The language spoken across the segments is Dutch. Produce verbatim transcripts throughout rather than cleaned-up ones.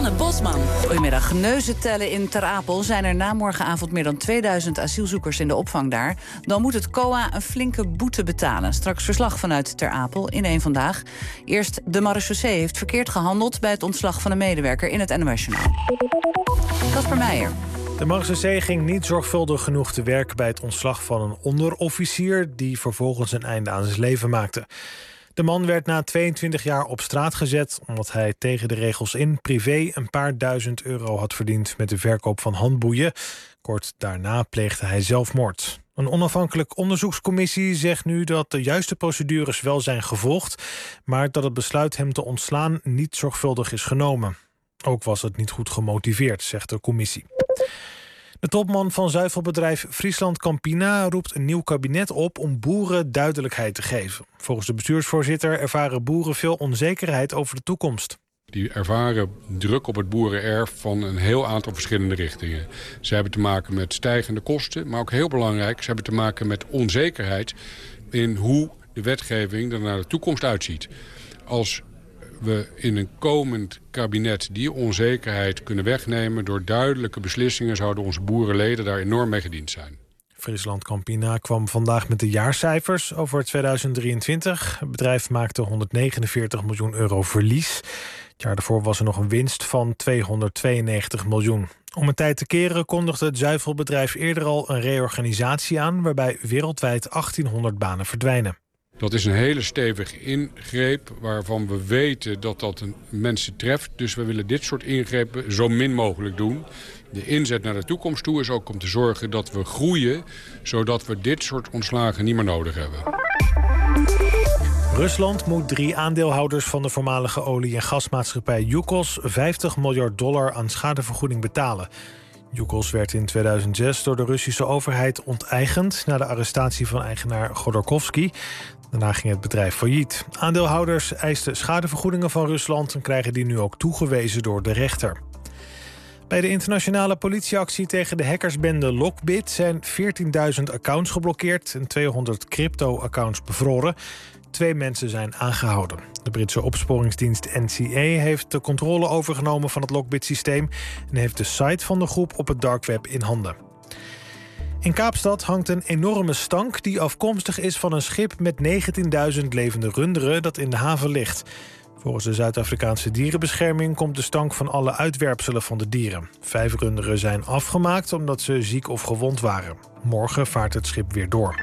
Sanne Bosman. Goedemiddag. Neuzen tellen in Ter Apel. Zijn er na morgenavond meer dan tweeduizend asielzoekers in de opvang daar. Dan moet het C O A een flinke boete betalen. Straks verslag vanuit Ter Apel in één Vandaag. Eerst de marechaussee heeft verkeerd gehandeld bij het ontslag van een medewerker in het N O S-journaal. Casper Meijer. De marechaussee ging niet zorgvuldig genoeg te werk bij het ontslag van een onderofficier die vervolgens een einde aan zijn leven maakte. De man werd na tweeëntwintig jaar op straat gezet omdat hij tegen de regels in privé een paar duizend euro had verdiend met de verkoop van handboeien. Kort daarna pleegde hij zelfmoord. Een onafhankelijk onderzoekscommissie zegt nu dat de juiste procedures wel zijn gevolgd, maar dat het besluit hem te ontslaan niet zorgvuldig is genomen. Ook was het niet goed gemotiveerd, zegt de commissie. De topman van zuivelbedrijf Friesland Campina roept een nieuw kabinet op om boeren duidelijkheid te geven. Volgens de bestuursvoorzitter ervaren boeren veel onzekerheid over de toekomst. Die ervaren druk op het boerenerf van een heel aantal verschillende richtingen. Ze hebben te maken met stijgende kosten, maar ook heel belangrijk, ze hebben te maken met onzekerheid in hoe de wetgeving er naar de toekomst uitziet. Als we in een komend kabinet die onzekerheid kunnen wegnemen door duidelijke beslissingen, zouden onze boerenleden daar enorm mee gediend zijn. Friesland Campina kwam vandaag met de jaarcijfers over tweeduizend drieëntwintig. Het bedrijf maakte honderdnegenenveertig miljoen euro verlies. Het jaar daarvoor was er nog een winst van tweehonderdtweeënnegentig miljoen. Om een tijd te keren kondigde het zuivelbedrijf eerder al een reorganisatie aan, waarbij wereldwijd achttienhonderd banen verdwijnen. Dat is een hele stevige ingreep waarvan we weten dat dat mensen treft. Dus we willen dit soort ingrepen zo min mogelijk doen. De inzet naar de toekomst toe is ook om te zorgen dat we groeien, zodat we dit soort ontslagen niet meer nodig hebben. Rusland moet drie aandeelhouders van de voormalige olie- en gasmaatschappij Yukos vijftig miljard dollar aan schadevergoeding betalen. Yukos werd in tweeduizend zes door de Russische overheid onteigend na de arrestatie van eigenaar Godorkovsky. Daarna ging het bedrijf failliet. Aandeelhouders eisten schadevergoedingen van Rusland en krijgen die nu ook toegewezen door de rechter. Bij de internationale politieactie tegen de hackersbende Lockbit zijn veertienduizend accounts geblokkeerd en tweehonderd crypto-accounts bevroren. Twee mensen zijn aangehouden. De Britse opsporingsdienst N C A heeft de controle overgenomen van het Lockbit-systeem en heeft de site van de groep op het dark web in handen. In Kaapstad hangt een enorme stank die afkomstig is van een schip met negentienduizend levende runderen dat in de haven ligt. Volgens de Zuid-Afrikaanse dierenbescherming komt de stank van alle uitwerpselen van de dieren. Vijf runderen zijn afgemaakt omdat ze ziek of gewond waren. Morgen vaart het schip weer door.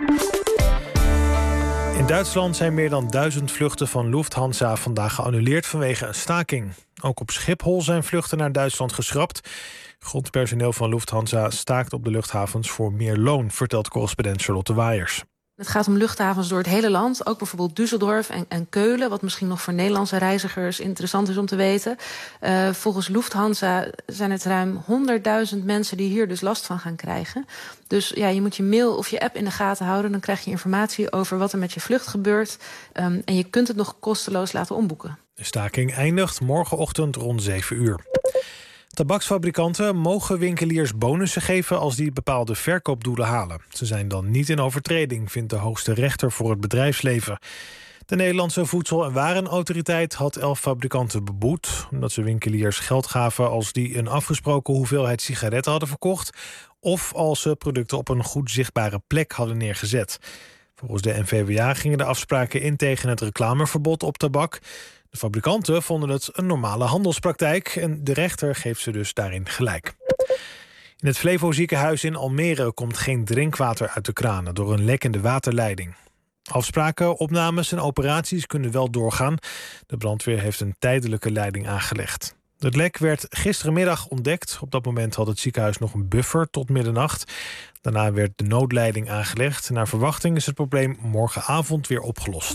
In Duitsland zijn meer dan duizend vluchten van Lufthansa vandaag geannuleerd vanwege een staking. Ook op Schiphol zijn vluchten naar Duitsland geschrapt. Grondpersoneel van Lufthansa staakt op de luchthavens voor meer loon, vertelt correspondent Charlotte Waaiers. Het gaat om luchthavens door het hele land. Ook bijvoorbeeld Düsseldorf en, en Keulen, wat misschien nog voor Nederlandse reizigers interessant is om te weten. Uh, volgens Lufthansa zijn het ruim honderdduizend mensen die hier dus last van gaan krijgen. Dus ja, je moet je mail of je app in de gaten houden. Dan krijg je informatie over wat er met je vlucht gebeurt. Um, en je kunt het nog kosteloos laten omboeken. De staking eindigt morgenochtend rond zeven uur. Tabaksfabrikanten mogen winkeliers bonussen geven als die bepaalde verkoopdoelen halen. Ze zijn dan niet in overtreding, vindt de hoogste rechter voor het bedrijfsleven. De Nederlandse Voedsel- en Warenautoriteit had elf fabrikanten beboet omdat ze winkeliers geld gaven als die een afgesproken hoeveelheid sigaretten hadden verkocht of als ze producten op een goed zichtbare plek hadden neergezet. Volgens de N V W A gingen de afspraken in tegen het reclameverbod op tabak. De fabrikanten vonden het een normale handelspraktijk en de rechter geeft ze dus daarin gelijk. In het Flevo ziekenhuis in Almere komt geen drinkwater uit de kranen door een lek in de waterleiding. Afspraken, opnames en operaties kunnen wel doorgaan. De brandweer heeft een tijdelijke leiding aangelegd. Het lek werd gisterenmiddag ontdekt. Op dat moment had het ziekenhuis nog een buffer tot middernacht. Daarna werd de noodleiding aangelegd. Naar verwachting is het probleem morgenavond weer opgelost.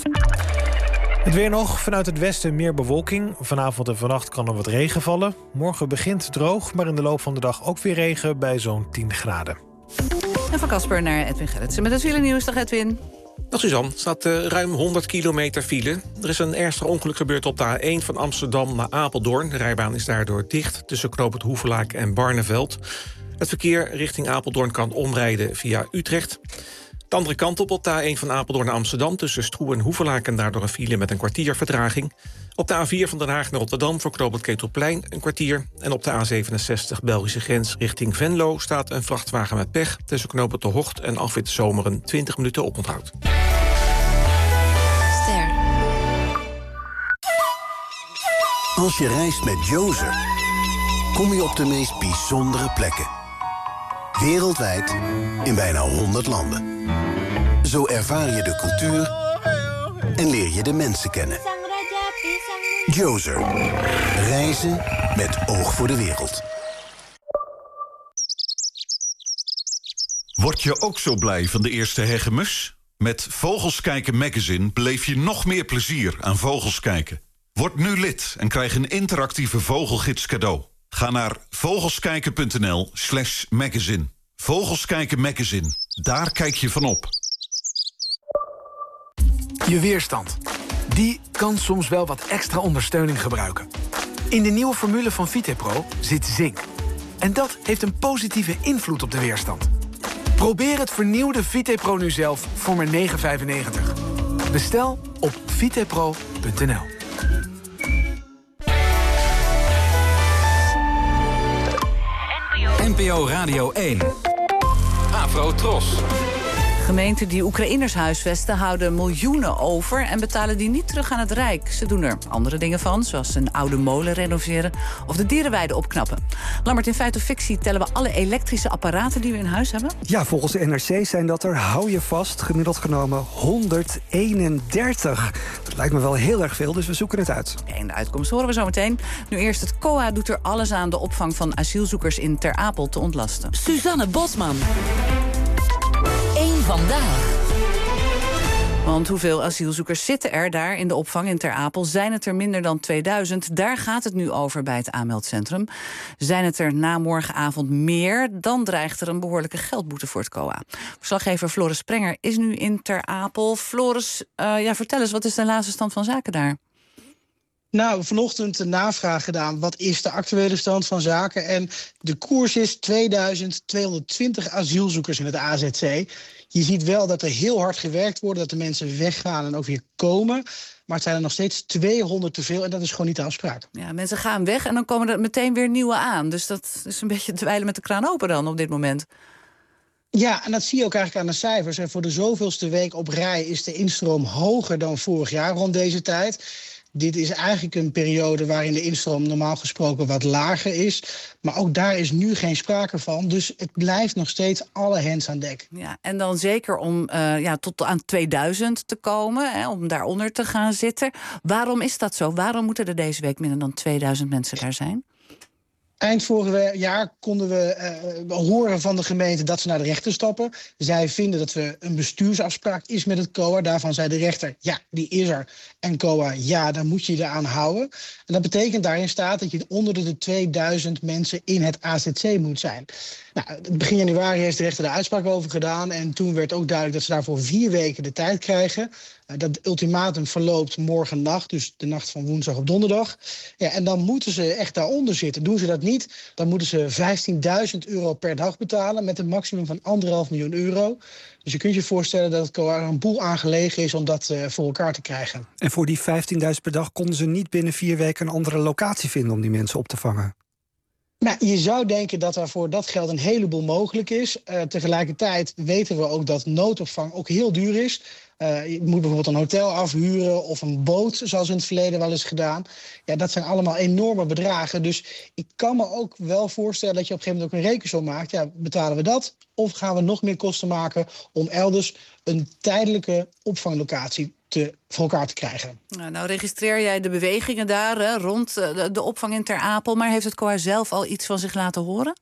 Het weer nog. Vanuit het westen meer bewolking. Vanavond en vannacht kan er wat regen vallen. Morgen begint droog, maar in de loop van de dag ook weer regen bij zo'n tien graden. En van Casper naar Edwin Gerritsen met het filenieuws. Dag Edwin. Dag Suzanne, er staat uh, ruim honderd kilometer file. Er is een ernstig ongeluk gebeurd op de A één van Amsterdam naar Apeldoorn. De rijbaan is daardoor dicht tussen knoop het Hoevelaak en Barneveld. Het verkeer richting Apeldoorn kan omrijden via Utrecht. De andere kant op, op de A één van Apeldoorn naar Amsterdam... tussen Stroe en Hoevelaken daardoor een file met een kwartier vertraging. Op de A vier van Den Haag naar Rotterdam voor knooppunt Ketelplein een kwartier. En op de A zevenenzestig Belgische grens richting Venlo... staat een vrachtwagen met pech tussen knooppunt De Hocht en Afwit Zomeren twintig minuten oponthoud. Ster. Als je reist met Jozer, kom je op de meest bijzondere plekken. Wereldwijd in bijna honderd landen. Zo ervaar je de cultuur en leer je de mensen kennen. Jozer. Reizen met oog voor de wereld. Word je ook zo blij van de eerste hegemus? Met Vogels Kijken magazine beleef je nog meer plezier aan vogels kijken. Word nu lid en krijg een interactieve vogelgids cadeau. Ga naar vogelskijken.nl slash magazine. Vogels Kijken magazine. Daar kijk je van op. Je weerstand. Die kan soms wel wat extra ondersteuning gebruiken. In de nieuwe formule van VitePro zit zink. En dat heeft een positieve invloed op de weerstand. Probeer het vernieuwde VitePro nu zelf voor maar negen vijfennegentig. Bestel op vitepro punt n l. N P O Radio één. Afro Tros. Gemeenten die Oekraïners huisvesten houden miljoenen over en betalen die niet terug aan het Rijk. Ze doen er andere dingen van, zoals een oude molen renoveren of de dierenweide opknappen. Lammert, in Feit of Fictie tellen we alle elektrische apparaten die we in huis hebben? Ja, volgens de N R C zijn dat er, hou je vast, gemiddeld genomen honderdeenendertig. Dat lijkt me wel heel erg veel, dus we zoeken het uit. En de uitkomst horen we zo meteen. Nu eerst, het C O A doet er alles aan de opvang van asielzoekers in Ter Apel te ontlasten. Suzanne Bosman. Eén vandaag. Want hoeveel asielzoekers zitten er daar in de opvang in Ter Apel? Zijn het er minder dan tweeduizend? Daar gaat het nu over bij het aanmeldcentrum. Zijn het er na morgenavond meer? Dan dreigt er een behoorlijke geldboete voor het C O A. Verslaggever Floris Sprenger is nu in Ter Apel. Floris, uh, ja, vertel eens, wat is de laatste stand van zaken daar? Nou, vanochtend een navraag gedaan. Wat is de actuele stand van zaken? En de koers is tweeduizend tweehonderdtwintig asielzoekers in het A Z C. Je ziet wel dat er heel hard gewerkt wordt, dat de mensen weggaan en ook weer komen. Maar het zijn er nog steeds tweehonderd te veel en dat is gewoon niet de afspraak. Ja, mensen gaan weg en dan komen er meteen weer nieuwe aan. Dus dat is een beetje dweilen met de kraan open dan op dit moment. Ja, en dat zie je ook eigenlijk aan de cijfers. En voor de zoveelste week op rij is de instroom hoger dan vorig jaar rond deze tijd. Dit is eigenlijk een periode waarin de instroom normaal gesproken wat lager is. Maar ook daar is nu geen sprake van. Dus het blijft nog steeds alle hens aan dek. Ja, en dan zeker om uh, ja, tot aan tweeduizend te komen, hè, om daaronder te gaan zitten. Waarom is dat zo? Waarom moeten er deze week minder dan tweeduizend mensen daar zijn? Eind vorig jaar konden we uh, horen van de gemeente dat ze naar de rechter stappen. Zij vinden dat er een bestuursafspraak is met het C O A. Daarvan zei de rechter, ja, die is er. En C O A, ja, daar moet je je aan houden. En dat betekent daarin staat dat je onder de tweeduizend mensen in het A Z C moet zijn. Nou, begin januari heeft de rechter de uitspraak over gedaan. En toen werd ook duidelijk dat ze daarvoor vier weken de tijd krijgen. Uh, dat ultimatum verloopt morgen nacht, dus de nacht van woensdag op donderdag. Ja, en dan moeten ze echt daaronder zitten. Doen ze dat niet, dan moeten ze vijftienduizend euro per dag betalen met een maximum van anderhalf miljoen euro. Dus je kunt je voorstellen dat het C O A er een boel aan gelegen is om dat uh, voor elkaar te krijgen. En voor die vijftienduizend per dag konden ze niet binnen vier weken een andere locatie vinden om die mensen op te vangen? Nou, je zou denken dat er voor dat geld een heleboel mogelijk is. Uh, tegelijkertijd weten we ook dat noodopvang ook heel duur is. Uh, je moet bijvoorbeeld een hotel afhuren of een boot, zoals in het verleden wel eens gedaan. Ja, dat zijn allemaal enorme bedragen. Dus ik kan me ook wel voorstellen dat je op een gegeven moment ook een rekensom maakt. Ja, betalen we dat? Of gaan we nog meer kosten maken om elders een tijdelijke opvanglocatie te, voor elkaar te krijgen? Nou, nou registreer jij de bewegingen daar hè, rond de, de opvang in Ter Apel. Maar heeft het C O A zelf al iets van zich laten horen?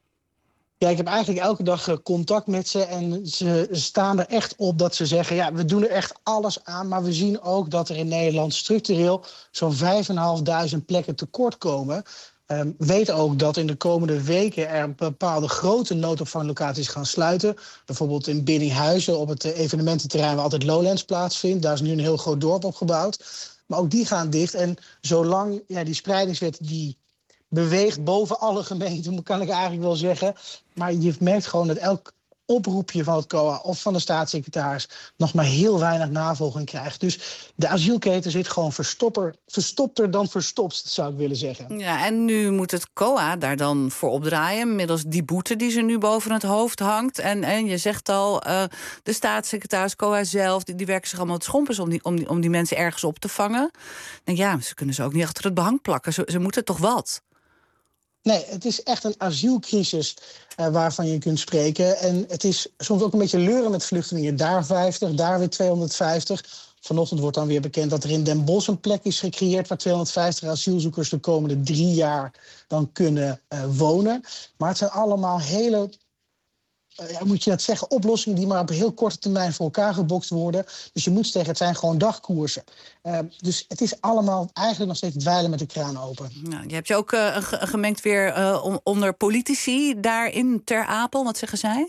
Ja, ik heb eigenlijk elke dag contact met ze en ze staan er echt op dat ze zeggen, ja, we doen er echt alles aan, maar we zien ook dat er in Nederland structureel zo'n vijfduizend plekken tekort komen. Um, weet ook dat in de komende weken er bepaalde grote noodopvanglocaties gaan sluiten. Bijvoorbeeld in Biddinghuizen op het evenemententerrein waar altijd Lowlands plaatsvindt. Daar is nu een heel groot dorp opgebouwd. Maar ook die gaan dicht. En zolang ja, die spreidingswet die beweegt boven alle gemeenten, kan ik eigenlijk wel zeggen. Maar je merkt gewoon dat elk oproepje van het C O A of van de staatssecretaris nog maar heel weinig navolging krijgt. Dus de asielketen zit gewoon verstopper, verstopter dan verstopt, zou ik willen zeggen. Ja, en nu moet het C O A daar dan voor opdraaien, middels die boete die ze nu boven het hoofd hangt. En, en je zegt al, uh, de staatssecretaris, C O A zelf, die, die werken zich allemaal het schompers om die, om, die, om die mensen ergens op te vangen. En ja, ze kunnen ze ook niet achter het behang plakken. Ze, ze moeten toch wat? Nee, het is echt een asielcrisis uh, waarvan je kunt spreken. En het is soms ook een beetje leuren met vluchtelingen. Daar vijftig, daar weer tweehonderdvijftig. Vanochtend wordt dan weer bekend dat er in Den Bosch een plek is gecreëerd waar tweehonderdvijftig asielzoekers de komende drie jaar dan kunnen uh, wonen. Maar het zijn allemaal hele, uh, ja, moet je dat zeggen, oplossingen die maar op heel korte termijn voor elkaar gebokst worden. Dus je moet zeggen, het zijn gewoon dagkoersen. Uh, dus het is allemaal eigenlijk nog steeds dweilen met de kraan open. Nou, je hebt je ook uh, gemengd weer uh, onder politici daarin Ter Apel. Wat zeggen zij?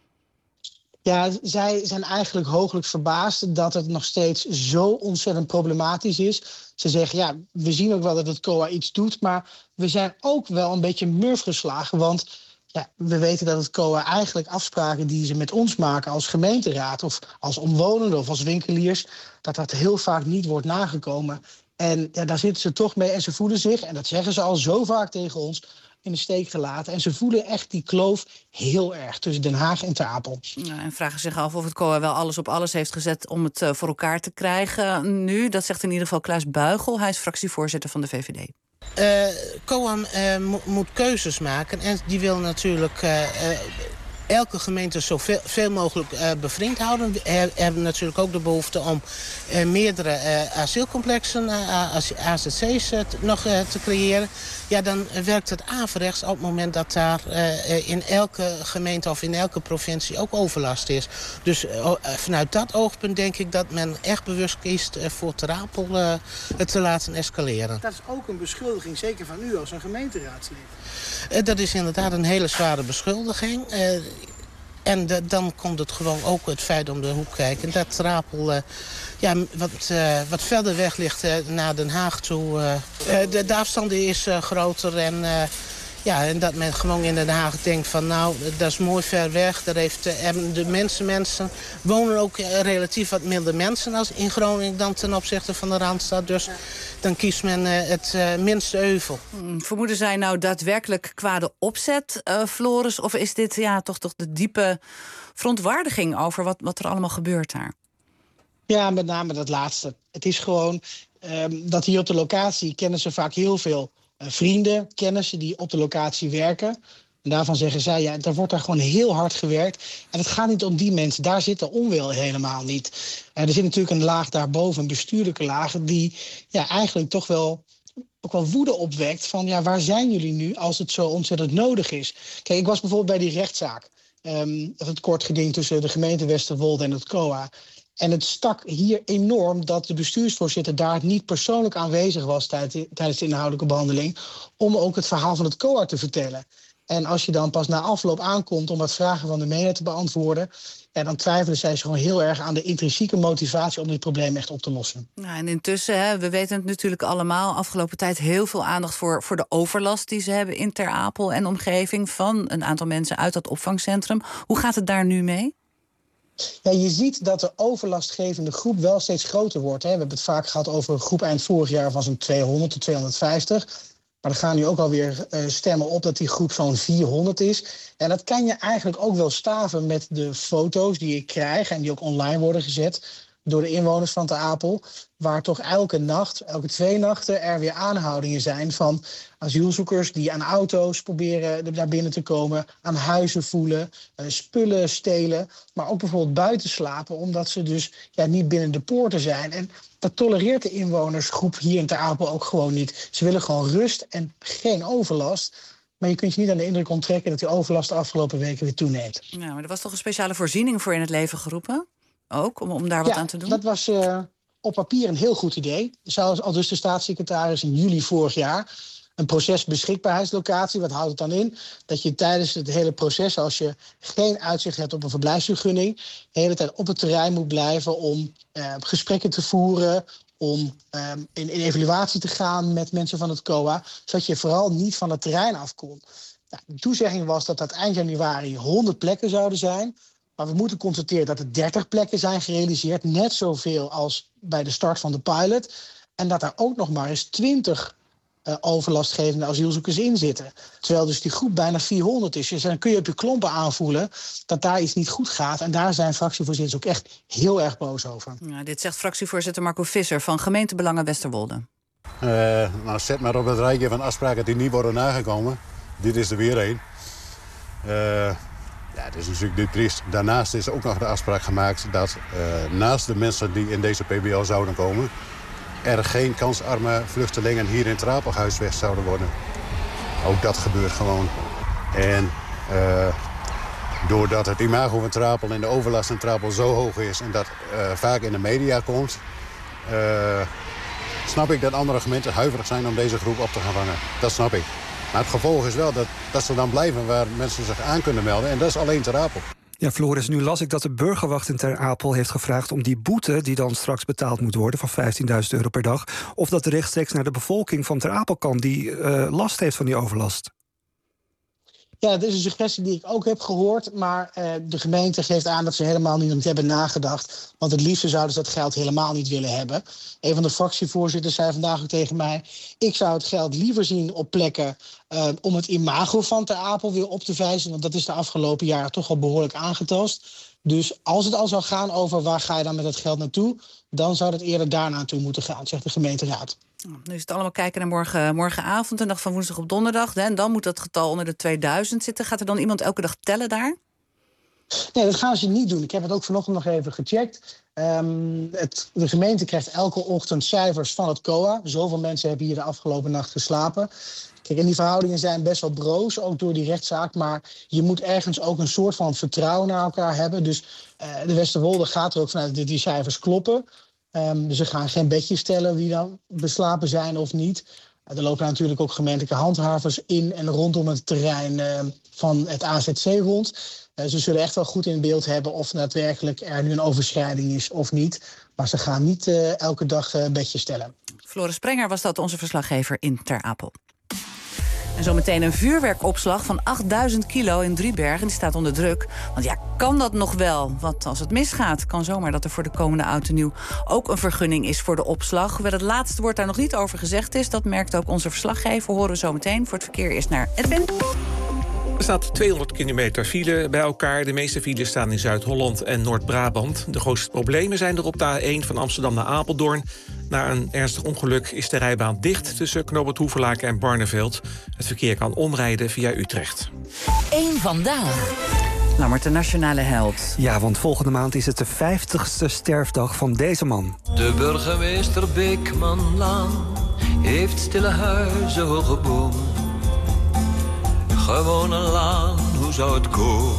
Ja, zij zijn eigenlijk hooglijk verbaasd dat het nog steeds zo ontzettend problematisch is. Ze zeggen, ja, we zien ook wel dat het C O A iets doet, maar we zijn ook wel een beetje murf geslagen. Want ja, we weten dat het C O A eigenlijk afspraken die ze met ons maken als gemeenteraad of als omwonenden of als winkeliers, dat dat heel vaak niet wordt nagekomen. En ja, daar zitten ze toch mee en ze voelen zich, en dat zeggen ze al zo vaak tegen ons, in de steek gelaten. En ze voelen echt die kloof heel erg tussen Den Haag en Ter Apel. Ja, en vragen zich af of het C O A wel alles op alles heeft gezet om het uh, voor elkaar te krijgen nu. Dat zegt in ieder geval Klaas Buigel. Hij is fractievoorzitter van de V V D. Uh, C O A uh, mo- moet keuzes maken en die wil natuurlijk Uh, uh, elke gemeente zoveel veel mogelijk uh, bevriend houden. We hebben natuurlijk ook de behoefte om uh, meerdere uh, asielcomplexen, uh, A Z C's uh, nog uh, te creëren. Ja, dan werkt het averechts op het moment dat daar uh, in elke gemeente of in elke provincie ook overlast is. Dus uh, vanuit dat oogpunt denk ik dat men echt bewust kiest uh, voor Ter Apel uh, het te laten escaleren. Dat is ook een beschuldiging, zeker van u als een gemeenteraadslid. Uh, dat is inderdaad een hele zware beschuldiging. Uh, En de, dan komt het gewoon ook het feit om de hoek kijken dat Ter Apel uh, ja, wat, uh, wat verder weg ligt uh, naar Den Haag toe. Uh, uh, de, de afstand is uh, groter en, uh, ja, en dat men gewoon in Den Haag denkt van nou, dat is mooi ver weg. Daar heeft, uh, hebben de mensen, mensen wonen ook uh, relatief wat minder mensen als in Groningen dan ten opzichte van de Randstad. Dus dan kiest men uh, het uh, minste euvel. Vermoeden zij nou daadwerkelijk kwade opzet, uh, Floris? Of is dit ja, toch, toch de diepe verontwaardiging over wat, wat er allemaal gebeurt daar? Ja, met name dat laatste. Het is gewoon um, dat hier op de locatie kennen ze vaak heel veel uh, vrienden, kennissen die op de locatie werken. En daarvan zeggen zij, ja, daar wordt daar gewoon heel hard gewerkt. En het gaat niet om die mensen, daar zit de onwil helemaal niet. Uh, er zit natuurlijk een laag daarboven, een bestuurlijke laag, die ja, eigenlijk toch wel ook wel woede opwekt van ja, waar zijn jullie nu als het zo ontzettend nodig is? Kijk, ik was bijvoorbeeld bij die rechtszaak. Um, het kort geding tussen de gemeente Westerwolde en het C O A. En het stak hier enorm dat de bestuursvoorzitter daar niet persoonlijk aanwezig was tijdens de inhoudelijke behandeling, om ook het verhaal van het C O A te vertellen. En als je dan pas na afloop aankomt om wat vragen van de media te beantwoorden, ja, dan twijfelen zij gewoon heel erg aan de intrinsieke motivatie om dit probleem echt op te lossen. Nou, en intussen, hè, we weten het natuurlijk allemaal, afgelopen tijd heel veel aandacht voor, voor de overlast die ze hebben in Ter Apel en omgeving van een aantal mensen uit dat opvangcentrum. Hoe gaat het daar nu mee? Ja, je ziet dat de overlastgevende groep wel steeds groter wordt. Hè. We hebben het vaak gehad over een groep eind vorig jaar van zo'n tweehonderd tot tweehonderdvijftig. Maar er gaan nu ook alweer uh, stemmen op dat die groep zo'n vierhonderd is. En dat kan je eigenlijk ook wel staven met de foto's die je krijgt en die ook online worden gezet door de inwoners van Ter Apel, waar toch elke nacht, elke twee nachten er weer aanhoudingen zijn van asielzoekers die aan auto's proberen naar binnen te komen, aan huizen voelen, uh, spullen stelen, maar ook bijvoorbeeld buiten slapen, omdat ze dus ja, niet binnen de poorten zijn. En dat tolereert de inwonersgroep hier in Ter Apel ook gewoon niet. Ze willen gewoon rust en geen overlast. Maar je kunt je niet aan de indruk onttrekken dat die overlast de afgelopen weken weer toeneemt. Ja, maar er was toch een speciale voorziening voor in het leven geroepen? Ook, om, om daar wat ja, aan te doen? Dat was uh, op papier een heel goed idee. Zou al dus de staatssecretaris in juli vorig jaar een procesbeschikbaarheidslocatie. Wat houdt het dan in? Dat je tijdens het hele proces, als je geen uitzicht hebt op een verblijfsvergunning, de hele tijd op het terrein moet blijven om uh, gesprekken te voeren, om um, in, in evaluatie te gaan met mensen van het C O A, zodat je vooral niet van het terrein afkomt. Nou, de toezegging was dat dat eind januari honderd plekken zouden zijn. Maar we moeten constateren dat er dertig plekken zijn gerealiseerd. Net zoveel als bij de start van de pilot. En dat daar ook nog maar eens twintig uh, overlastgevende asielzoekers in zitten. Terwijl dus die groep bijna vierhonderd is. Dus dan kun je op je klompen aanvoelen dat daar iets niet goed gaat. En daar zijn fractievoorzitters ook echt heel erg boos over. Ja, dit zegt fractievoorzitter Marco Visser van Gemeentebelangen Westerwolde. Uh, nou, zet maar op het rijtje van afspraken die niet worden nagekomen. Dit is er weer één. Uh, ja, het is natuurlijk dit triest. Daarnaast is ook nog de afspraak gemaakt dat uh, naast de mensen die in deze P B L zouden komen, er geen kansarme vluchtelingen hier in Trapel gehuisvest zouden worden. Ook dat gebeurt gewoon. En uh, doordat het imago van Trapel en de overlast in Trapel zo hoog is en dat uh, vaak in de media komt, uh, snap ik dat andere gemeenten huiverig zijn om deze groep op te gaan vangen. Dat snap ik. Maar het gevolg is wel dat, dat ze dan blijven waar mensen zich aan kunnen melden. En dat is alleen Ter Apel. Ja, Floris, nu las ik dat de burgerwacht in Ter Apel heeft gevraagd om die boete die dan straks betaald moet worden van vijftienduizend euro per dag, of dat rechtstreeks naar de bevolking van Ter Apel kan die uh, last heeft van die overlast. Ja, dat is een suggestie die ik ook heb gehoord. Maar uh, de gemeente geeft aan dat ze helemaal niet hebben nagedacht. Want het liefste zouden ze dat geld helemaal niet willen hebben. Een van de fractievoorzitters zei vandaag ook tegen mij, ik zou het geld liever zien op plekken uh, om het imago van Ter Apel weer op te vijzen. Want dat is de afgelopen jaren toch al behoorlijk aangetast. Dus als het al zou gaan over waar ga je dan met het geld naartoe, dan zou het eerder daar naartoe moeten gaan, zegt de gemeenteraad. Nu is het allemaal kijken naar morgen, morgenavond, een dag van woensdag op donderdag. Hè, en dan moet dat getal onder de tweeduizend zitten. Gaat er dan iemand elke dag tellen daar? Nee, dat gaan ze niet doen. Ik heb het ook vanochtend nog even gecheckt. Um, het, de gemeente krijgt elke ochtend cijfers van het C O A. Zoveel mensen hebben hier de afgelopen nacht geslapen. Kijk, en die verhoudingen zijn best wel broos, ook door die rechtszaak. Maar je moet ergens ook een soort van vertrouwen naar elkaar hebben. Dus uh, de Westerwolde gaat er ook vanuit dat die cijfers kloppen. Um, dus ze gaan geen bedjes stellen wie dan beslapen zijn of niet. Uh, er lopen natuurlijk ook gemeentelijke handhavers in en rondom het terrein uh, van het A Z C rond. Uh, ze zullen echt wel goed in beeld hebben of daadwerkelijk er nu een overschrijding is of niet. Maar ze gaan niet uh, elke dag uh, bedjes stellen. Floris Sprenger was dat, onze verslaggever in Ter Apel. En zometeen een vuurwerkopslag van achtduizend kilo in Driebergen. Die staat onder druk. Want ja, kan dat nog wel? Want als het misgaat, kan zomaar dat er voor de komende oud en nieuw ook een vergunning is voor de opslag. Hoewel het laatste woord daar nog niet over gezegd is. Dat merkt ook onze verslaggever. Horen we zo meteen. Voor het verkeer eerst naar Edwin. Er staat tweehonderd kilometer file bij elkaar. De meeste files staan in Zuid-Holland en Noord-Brabant. De grootste problemen zijn er op de A één van Amsterdam naar Apeldoorn. Na een ernstig ongeluk is de rijbaan dicht tussen Knoopert Hoevelaken en Barneveld. Het verkeer kan omrijden via Utrecht. Eén vandaag. Lammert, de nationale held. Ja, want volgende maand is het de vijftigste sterfdag van deze man. De burgemeester Beekmanlaan heeft stille huizen, hoge bomen. Gewoon een laan, hoe zou het komen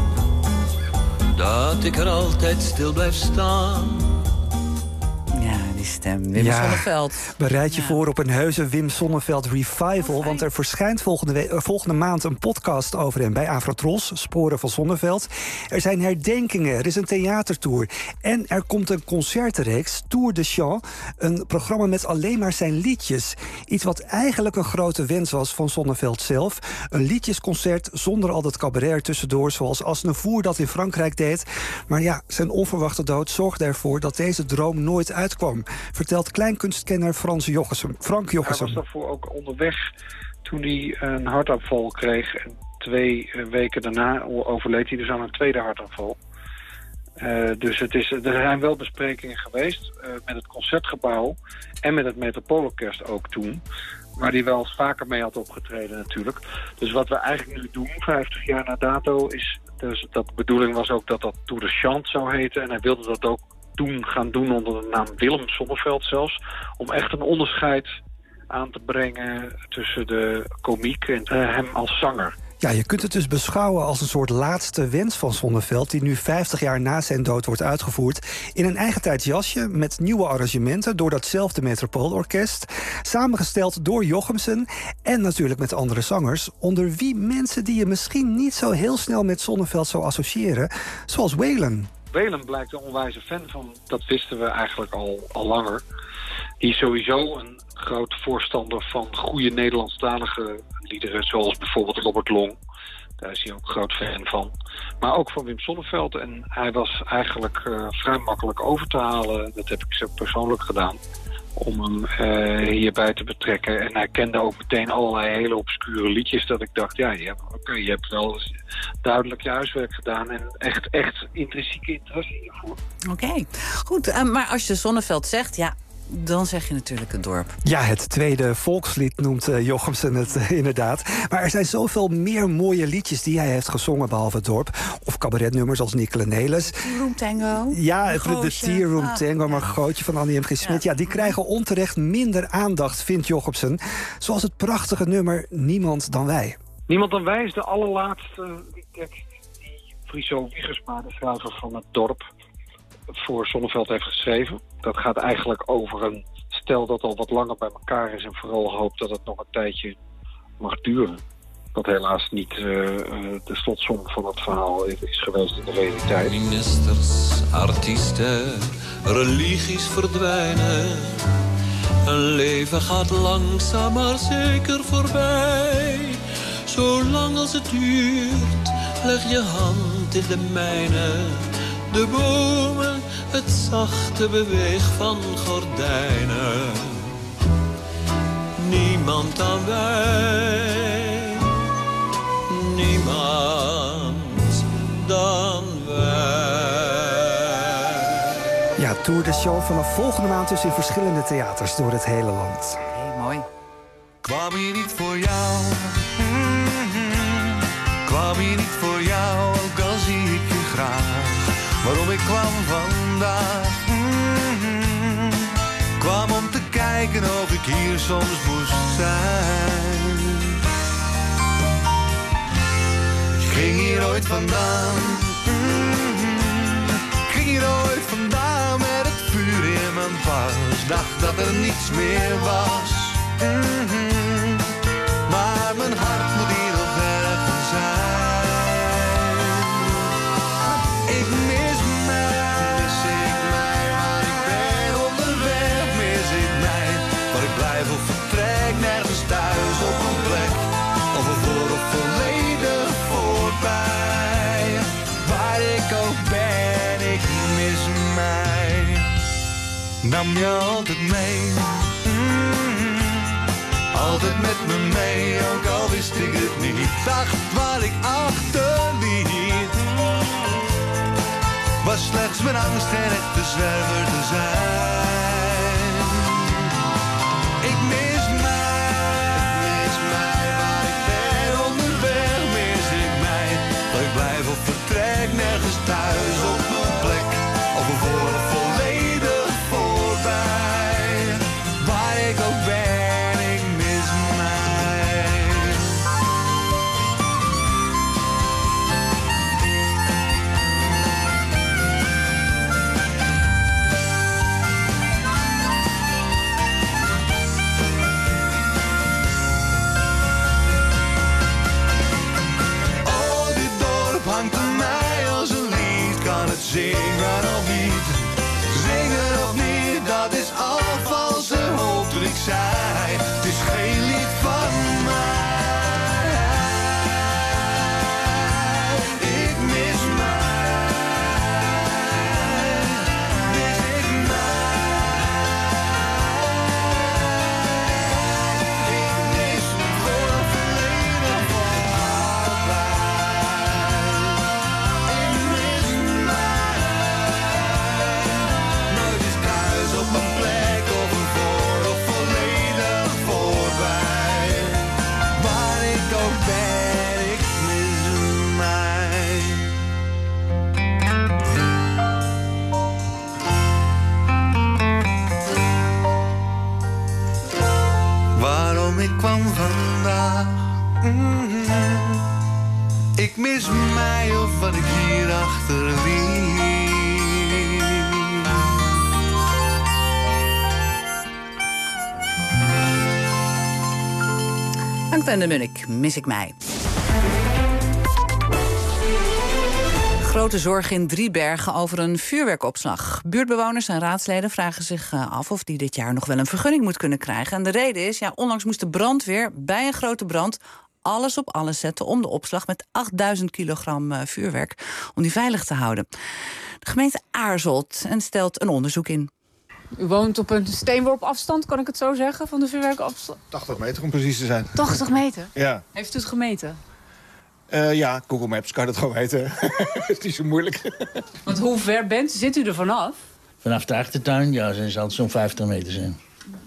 dat ik er altijd stil blijf staan? Ja, die stem. Wim ja, Sonneveld. Bereid je ja. voor op een heuse Wim Sonneveld revival. Want er verschijnt volgende, we- uh, volgende maand een podcast over hem bij Afrotros, Sporen van Sonneveld. Er zijn herdenkingen, er is een theatertour. En er komt een concertenreeks, Tour de Chant. Een programma met alleen maar zijn liedjes. Iets wat eigenlijk een grote wens was van Sonneveld zelf. Een liedjesconcert zonder al dat cabaret er tussendoor, zoals Aznavour dat in Frankrijk deed. Maar ja, zijn onverwachte dood zorgde ervoor dat deze droom nooit uitkwam. Vertelt kleinkunstkenner Frans Jochesem. Frank Jochesem. Hij was daarvoor ook onderweg toen hij een hartaanval kreeg. En twee weken daarna overleed hij dus aan een tweede hartaanval. Uh, dus het is, er zijn wel besprekingen geweest uh, met het Concertgebouw en met het Metropoolorkest ook toen. Waar hij wel eens vaker mee had opgetreden natuurlijk. Dus wat we eigenlijk nu doen, vijftig jaar na dato, is dus dat de bedoeling was ook dat dat Tour de Chant zou heten. En hij wilde dat ook doen, gaan doen onder de naam Willem Sonneveld zelfs. Om echt een onderscheid aan te brengen tussen de komiek en uh, hem als zanger. Ja, je kunt het dus beschouwen als een soort laatste wens van Sonneveld, die nu vijftig jaar na zijn dood wordt uitgevoerd in een eigen tijds jasje met nieuwe arrangementen door datzelfde Metropoolorkest, samengesteld door Jochemsen en natuurlijk met andere zangers, onder wie mensen die je misschien niet zo heel snel met Sonneveld zou associëren, zoals Waylon. Waylon blijkt een onwijze fan van, dat wisten we eigenlijk al, al langer. Die is sowieso een groot voorstander van goede Nederlandstalige liederen zoals bijvoorbeeld Robert Long. Daar is hij ook groot fan van. Maar ook van Wim Sonneveld. En hij was eigenlijk uh, vrij makkelijk over te halen. Dat heb ik zelf persoonlijk gedaan. Om hem uh, hierbij te betrekken. En hij kende ook meteen allerlei hele obscure liedjes. Dat ik dacht, ja, je hebt, okay, je hebt wel duidelijk je huiswerk gedaan. En echt, echt intrinsieke interesse hiervoor. Oké, okay. Goed. Uh, maar als je Sonneveld zegt, ja, dan zeg je natuurlijk het dorp. Ja, het tweede volkslied noemt uh, Jochemsen het uh, inderdaad. Maar er zijn zoveel meer mooie liedjes die hij heeft gezongen behalve het dorp. Of cabaretnummers als Nicola Nelis. Tea Room Tango. Ja, het, de Tea Room ah, Tango, maar Gootje van Annie M G. Smit. Ja. ja, die krijgen onterecht minder aandacht, vindt Jochemsen. Zoals het prachtige nummer Niemand dan wij. Niemand dan wij is de allerlaatste tekst die Friso Wiegersma, de schrijver van het dorp, voor Sonneveld heeft geschreven. Dat gaat eigenlijk over een stel dat al wat langer bij elkaar is en vooral hoopt dat het nog een tijdje mag duren. Wat helaas niet uh, de slotsom van het verhaal is geweest in de realiteit. Ministers, artiesten, religies verdwijnen. Een leven gaat langzaam maar zeker voorbij. Zolang als het duurt, leg je hand in de mijne. De bomen, het zachte beweeg van gordijnen. Niemand dan wij, niemand dan wij. Ja, Tour de Show vanaf volgende maand dus in verschillende theaters door het hele land. Hey, mooi. Kwam hier niet voor jou, mm-hmm. Kwam hier niet voor jou, ook al zie ik je graag. Waarom ik kwam vandaag, mm-hmm. Kwam om te kijken of ik hier soms moest zijn. Ik ging hier ooit vandaan, mm-hmm. Ik ging hier ooit vandaan met het vuur in mijn pas. Dacht dat er niets meer was, mm-hmm. Maar mijn hart moet hier nog ergens zijn. Ik mis mij, mis ik mij, waar ik ben onderweg, mis ik mij. Waar ik blijf of vertrek, nergens thuis op een plek. Of een voor of volledig voorbij. Waar ik ook ben, ik mis mij. Nam je altijd mee, mm-hmm. Altijd met me mee, ook al wist ik het niet. Dacht waar ik achterliet, was slechts mijn angst en echte zwerver te zijn. Ik mis mij, mis mij, waar ik ben onderweg, mis ik mij. Waar ik blijf of vertrek, nergens thuis op mijn plek. Of een voor of volledig voorbij. Waar ik ook ben, ik mis mij. Oh, dit dorp hangt aan mij als een lied. Kan het zingen of niet? Zingen of niet, dat is al valse hoop dat ik zei. Het is geen lied van mij. Ik mis mij. Mis ik mij. Ik mis voor volledig voor altijd. Ik mis mij. Nooit is thuis op een plek of een voor of volledig voorbij. Waar ik ook ben, ik mis mij. Waarom ik kwam vandaag, mm-hmm. Ik mis mij of wat ik hier achterliet. Dank aan de Munnik, mis ik mij. Grote zorg in Driebergen over een vuurwerkopslag. Buurtbewoners en raadsleden vragen zich af of die dit jaar nog wel een vergunning moet kunnen krijgen. En de reden is, ja, onlangs moest de brandweer bij een grote brand alles op alles zetten om de opslag met achtduizend kilogram vuurwerk, om die veilig te houden. De gemeente aarzelt en stelt een onderzoek in. U woont op een steenworp afstand, kan ik het zo zeggen, van de vuurwerkopslag? tachtig meter om precies te zijn. tachtig meter? Ja. Heeft u het gemeten? Uh, ja, Google Maps kan het gewoon weten. Het is niet zo moeilijk. Want hoe ver bent u? Zit u er vanaf? Vanaf de achtertuin, ja, dan zal het zo'n vijftig meter zijn.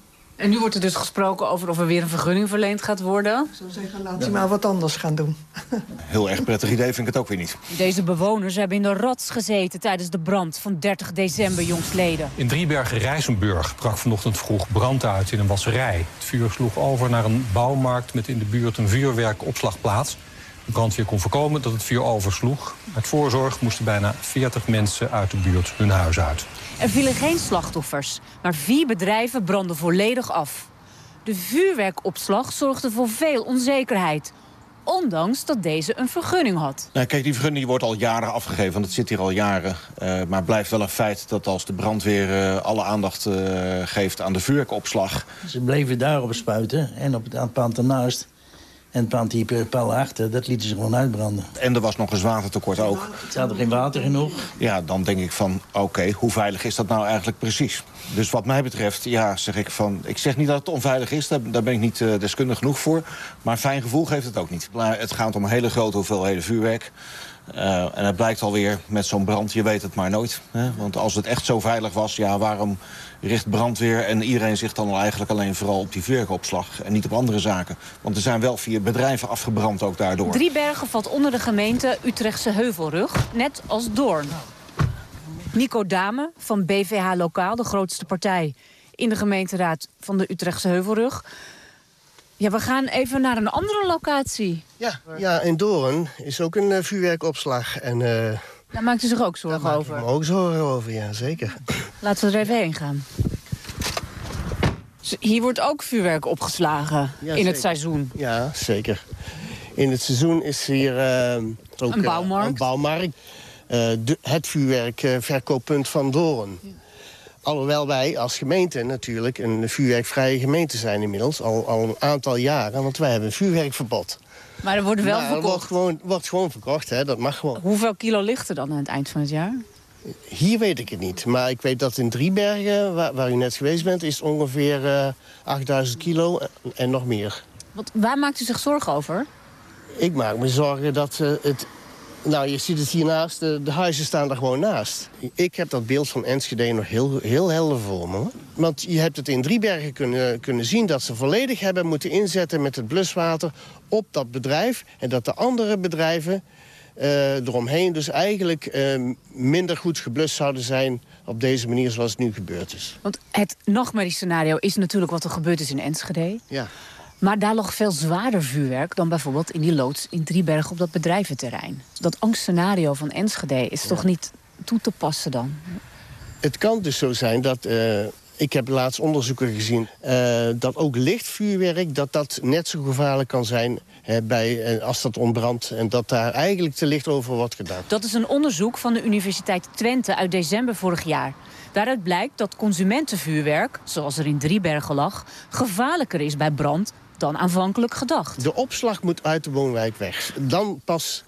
En nu wordt er dus gesproken over of er weer een vergunning verleend gaat worden. Ik zou zeggen, laat u maar wat anders gaan doen. Heel erg prettig idee vind ik het ook weer niet. Deze bewoners hebben in de rots gezeten tijdens de brand van dertig december jongstleden. In Driebergen-Rijsenburg brak vanochtend vroeg brand uit in een wasserij. Het vuur sloeg over naar een bouwmarkt met in de buurt een vuurwerkopslagplaats. De brandweer kon voorkomen dat het vuur oversloeg. Uit voorzorg moesten bijna veertig mensen uit de buurt hun huis uit. Er vielen geen slachtoffers, maar vier bedrijven brandden volledig af. De vuurwerkopslag zorgde voor veel onzekerheid, ondanks dat deze een vergunning had. Nou, kijk, die vergunning wordt al jaren afgegeven, want het zit hier al jaren. Uh, maar het blijft wel een feit dat als de brandweer uh, alle aandacht uh, geeft aan de vuurwerkopslag. Ze bleven daarop spuiten en op het pand ernaast. En het pand hier pal achter, dat lieten ze gewoon uitbranden. En er was nog eens watertekort ook. Ze hadden geen water genoeg. Ja, dan denk ik van, oké, okay, hoe veilig is dat nou eigenlijk precies? Dus wat mij betreft, ja, zeg ik van... Ik zeg niet dat het onveilig is, daar, daar ben ik niet uh, deskundig genoeg voor. Maar een fijn gevoel geeft het ook niet. Maar het gaat om een hele grote hoeveelheden vuurwerk. Uh, en het blijkt alweer met zo'n brand, je weet het maar nooit. Hè? Want als het echt zo veilig was, ja, waarom richt brandweer en iedereen zich dan eigenlijk alleen vooral op die vuurwerkopslag en niet op andere zaken? Want er zijn wel vier bedrijven afgebrand ook daardoor. Driebergen valt onder de gemeente Utrechtse Heuvelrug, net als Doorn. Nico Dame van B V H Lokaal, de grootste partij in de gemeenteraad van de Utrechtse Heuvelrug. Ja, we gaan even naar een andere locatie. Ja, ja, in Doorn is ook een uh, vuurwerkopslag. En, uh, daar maakt u zich ook zorgen daar over? Daar maak ik me ook zorgen over, ja, zeker. Laten we er even heen gaan. Dus hier wordt ook vuurwerk opgeslagen ja, in zeker. het seizoen? Ja, zeker. In het seizoen is hier uh, ook een bouwmarkt. Uh, een bouwmarkt. Uh, de, het vuurwerkverkooppunt uh, van Doorn. Ja. Alhoewel wij als gemeente natuurlijk een vuurwerkvrije gemeente zijn inmiddels. Al, al een aantal jaren, want wij hebben een vuurwerkverbod. Maar er wordt wel maar verkocht? Er wordt gewoon, wordt gewoon verkocht, hè, dat mag gewoon. Hoeveel kilo ligt er dan aan het eind van het jaar? Hier weet ik het niet. Maar ik weet dat in Driebergen, waar, waar u net geweest bent, is het ongeveer uh, achtduizend kilo en, en nog meer. Wat, waar maakt u zich zorgen over? Ik maak me zorgen dat uh, het... Nou, je ziet het hiernaast, de, de huizen staan er gewoon naast. Ik heb dat beeld van Enschede nog heel, heel helder voor me. Hoor. Want je hebt het in Driebergen kunnen, kunnen zien dat ze volledig hebben moeten inzetten met het bluswater op dat bedrijf. En dat de andere bedrijven uh, eromheen dus eigenlijk uh, minder goed geblust zouden zijn op deze manier zoals het nu gebeurd is. Want het nachtmerriescenario is natuurlijk wat er gebeurd is in Enschede. Ja. Maar daar lag veel zwaarder vuurwerk dan bijvoorbeeld in die loods in Driebergen op dat bedrijventerrein. Dat angstscenario van Enschede is ja. toch niet toe te passen dan? Het kan dus zo zijn dat... Uh, ik heb laatst onderzoeken gezien... Uh, dat ook licht vuurwerk dat dat net zo gevaarlijk kan zijn... Hè, bij, uh, als dat ontbrandt en dat daar eigenlijk te licht over wordt gedaan. Dat is een onderzoek van de Universiteit Twente uit december vorig jaar. Daaruit blijkt dat consumentenvuurwerk, zoals er in Driebergen lag... gevaarlijker is bij brand dan aanvankelijk gedacht. De opslag moet uit de woonwijk weg. Dan pas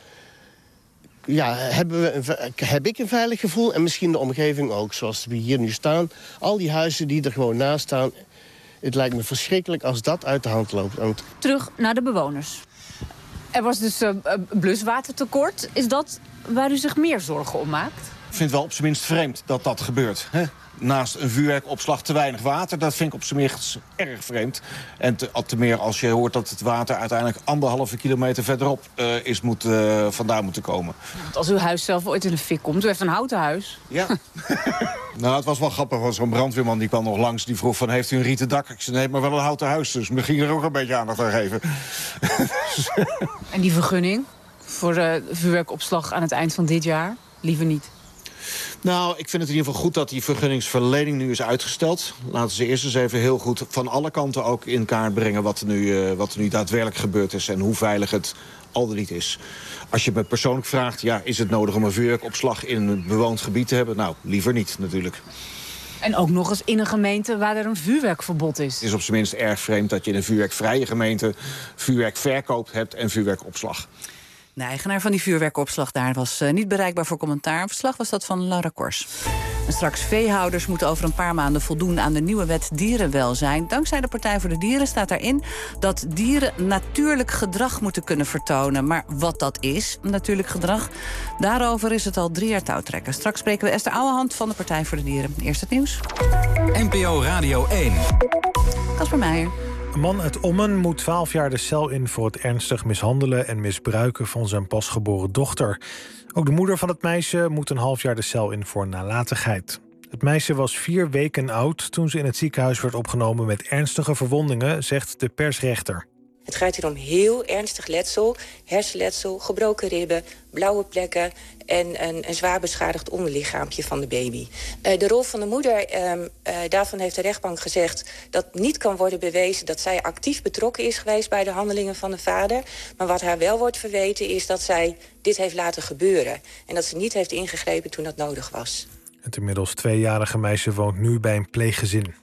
ja, hebben we een, heb ik een veilig gevoel en misschien de omgeving ook. Zoals we hier nu staan. Al die huizen die er gewoon naast staan. Het lijkt me verschrikkelijk als dat uit de hand loopt. Want... Terug naar de bewoners. Er was dus uh, bluswatertekort. Is dat waar u zich meer zorgen om maakt? Ik vind het wel op zijn minst vreemd dat dat gebeurt. Hè? Naast een vuurwerkopslag te weinig water, dat vind ik op zijn minst erg vreemd. En te, te meer als je hoort dat het water uiteindelijk anderhalve kilometer verderop uh, is moet, uh, vandaan moeten komen. Want als uw huis zelf ooit in de fik komt, u heeft een houten huis. Ja. Nou, het was wel grappig, want zo'n brandweerman die kwam nog langs. Die vroeg van, heeft u een rieten dak? Ik zei, nee, maar wel een houten huis. Dus we gingen er ook een beetje aandacht aan geven. En die vergunning voor uh, vuurwerkopslag aan het eind van dit jaar? Liever niet. Nou, ik vind het in ieder geval goed dat die vergunningsverlening nu is uitgesteld. Laten ze eerst eens even heel goed van alle kanten ook in kaart brengen wat er nu, uh, wat er nu daadwerkelijk gebeurd is en hoe veilig het al dan niet is. Als je me persoonlijk vraagt, ja, is het nodig om een vuurwerkopslag in een bewoond gebied te hebben? Nou, liever niet natuurlijk. En ook nog eens in een gemeente waar er een vuurwerkverbod is. Het is op zijn minst erg vreemd dat je in een vuurwerkvrije gemeente vuurwerkverkoop hebt en vuurwerkopslag. De eigenaar van die vuurwerkopslag daar was uh, niet bereikbaar voor commentaar. Een verslag was dat van Laura Kors. En straks veehouders moeten over een paar maanden voldoen aan de nieuwe wet dierenwelzijn. Dankzij de Partij voor de Dieren staat daarin dat dieren natuurlijk gedrag moeten kunnen vertonen. Maar wat dat is, natuurlijk gedrag, daarover is het al drie jaar touwtrekken. Straks spreken we Esther Ouwehand van de Partij voor de Dieren. Eerst het nieuws. N P O Radio één. Kasper Meijer. Een man uit Ommen moet twaalf jaar de cel in voor het ernstig mishandelen en misbruiken van zijn pasgeboren dochter. Ook de moeder van het meisje moet een half jaar de cel in voor nalatigheid. Het meisje was vier weken oud toen ze in het ziekenhuis werd opgenomen met ernstige verwondingen, zegt de persrechter. Het gaat hier om heel ernstig letsel, hersenletsel, gebroken ribben, blauwe plekken en een, een zwaar beschadigd onderlichaampje van de baby. Uh, de rol van de moeder, uh, uh, daarvan heeft de rechtbank gezegd dat niet kan worden bewezen dat zij actief betrokken is geweest bij de handelingen van de vader. Maar wat haar wel wordt verweten is dat zij dit heeft laten gebeuren en dat ze niet heeft ingegrepen toen dat nodig was. Het inmiddels tweejarige meisje woont nu bij een pleeggezin.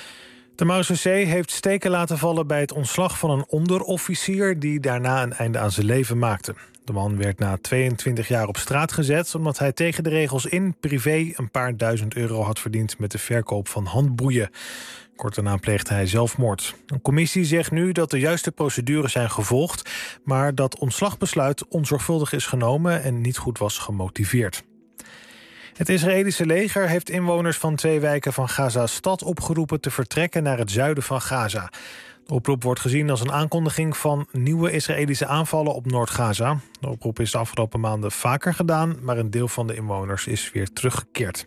De Marechaussee heeft steken laten vallen bij het ontslag van een onderofficier die daarna een einde aan zijn leven maakte. De man werd na tweeëntwintig jaar op straat gezet omdat hij tegen de regels in privé een paar duizend euro had verdiend met de verkoop van handboeien. Kort daarna pleegde hij zelfmoord. Een commissie zegt nu dat de juiste procedures zijn gevolgd, maar dat ontslagbesluit onzorgvuldig is genomen en niet goed was gemotiveerd. Het Israëlische leger heeft inwoners van twee wijken van Gaza-stad opgeroepen te vertrekken naar het zuiden van Gaza. De oproep wordt gezien als een aankondiging van nieuwe Israëlische aanvallen op Noord-Gaza. De oproep is de afgelopen maanden vaker gedaan, maar een deel van de inwoners is weer teruggekeerd.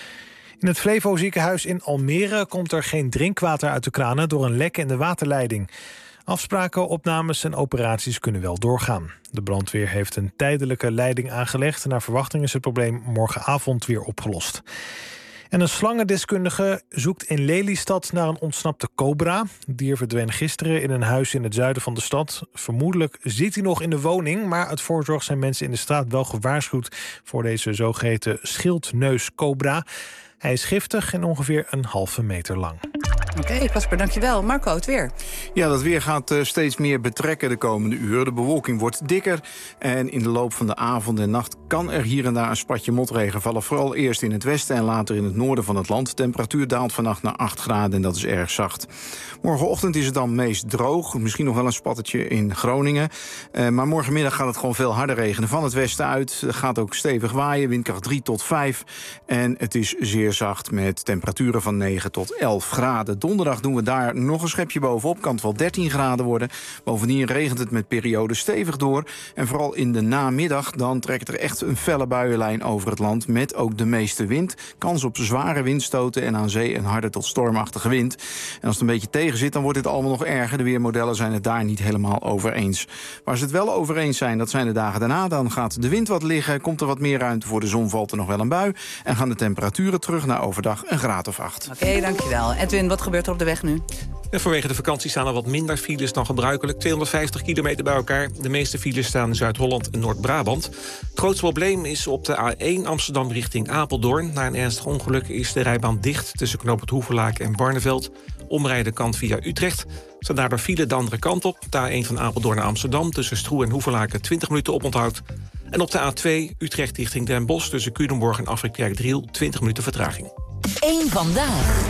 In het Flevo ziekenhuis in Almere komt er geen drinkwater uit de kranen door een lek in de waterleiding. Afspraken, opnames en operaties kunnen wel doorgaan. De brandweer heeft een tijdelijke leiding aangelegd. Naar verwachting is het probleem morgenavond weer opgelost. En een slangendeskundige zoekt in Lelystad naar een ontsnapte cobra. Het dier verdween gisteren in een huis in het zuiden van de stad. Vermoedelijk zit hij nog in de woning, maar uit voorzorg zijn mensen in de straat wel gewaarschuwd voor deze zogeheten schildneuscobra. Hij is giftig en ongeveer een halve meter lang. Oké, okay, Casper, dankjewel. Marco, het weer. Ja, dat weer gaat uh, steeds meer betrekken de komende uren. De bewolking wordt dikker en in de loop van de avond en nacht kan er hier en daar een spatje motregen vallen. Vooral eerst in het westen en later in het noorden van het land. De temperatuur daalt vannacht naar acht graden en dat is erg zacht. Morgenochtend is het dan meest droog. Misschien nog wel een spattetje in Groningen. Uh, maar morgenmiddag gaat het gewoon veel harder regenen. Van het westen uit het gaat ook stevig waaien. Windkracht drie tot vijf. En het is zeer zacht met temperaturen van negen tot elf graden. Donderdag doen we daar nog een schepje bovenop. Kan het wel dertien graden worden. Bovendien regent het met perioden stevig door. En vooral in de namiddag dan trekt er echt een felle buienlijn over het land. Met ook de meeste wind. Kans op zware windstoten en aan zee een harde tot stormachtige wind. En als het een beetje tegen zit, dan wordt het allemaal nog erger. De weermodellen zijn het daar niet helemaal over eens. Waar ze het wel over eens zijn, dat zijn de dagen daarna. Dan gaat de wind wat liggen, komt er wat meer ruimte voor de zon, valt er nog wel een bui. En gaan de temperaturen terug naar overdag een graad of acht. Oké, okay, dankjewel. Edwin, wat gebeurt er op de weg nu? En vanwege de vakantie staan er wat minder files dan gebruikelijk. tweehonderdvijftig kilometer bij elkaar. De meeste files staan in Zuid-Holland en Noord-Brabant. Het grootste probleem is op de A één Amsterdam richting Apeldoorn. Na een ernstig ongeluk is de rijbaan dicht tussen knooppunt Hoevelaken en Barneveld. Omrijden kan via Utrecht. Staan daardoor file de andere kant op. De A één van Apeldoorn naar Amsterdam tussen Stroe en Hoevelaken twintig minuten oponthoud. En op de A twee Utrecht richting Den Bosch tussen Culemborg en Afrit-Kerkdriel twintig minuten vertraging. Eén vandaag.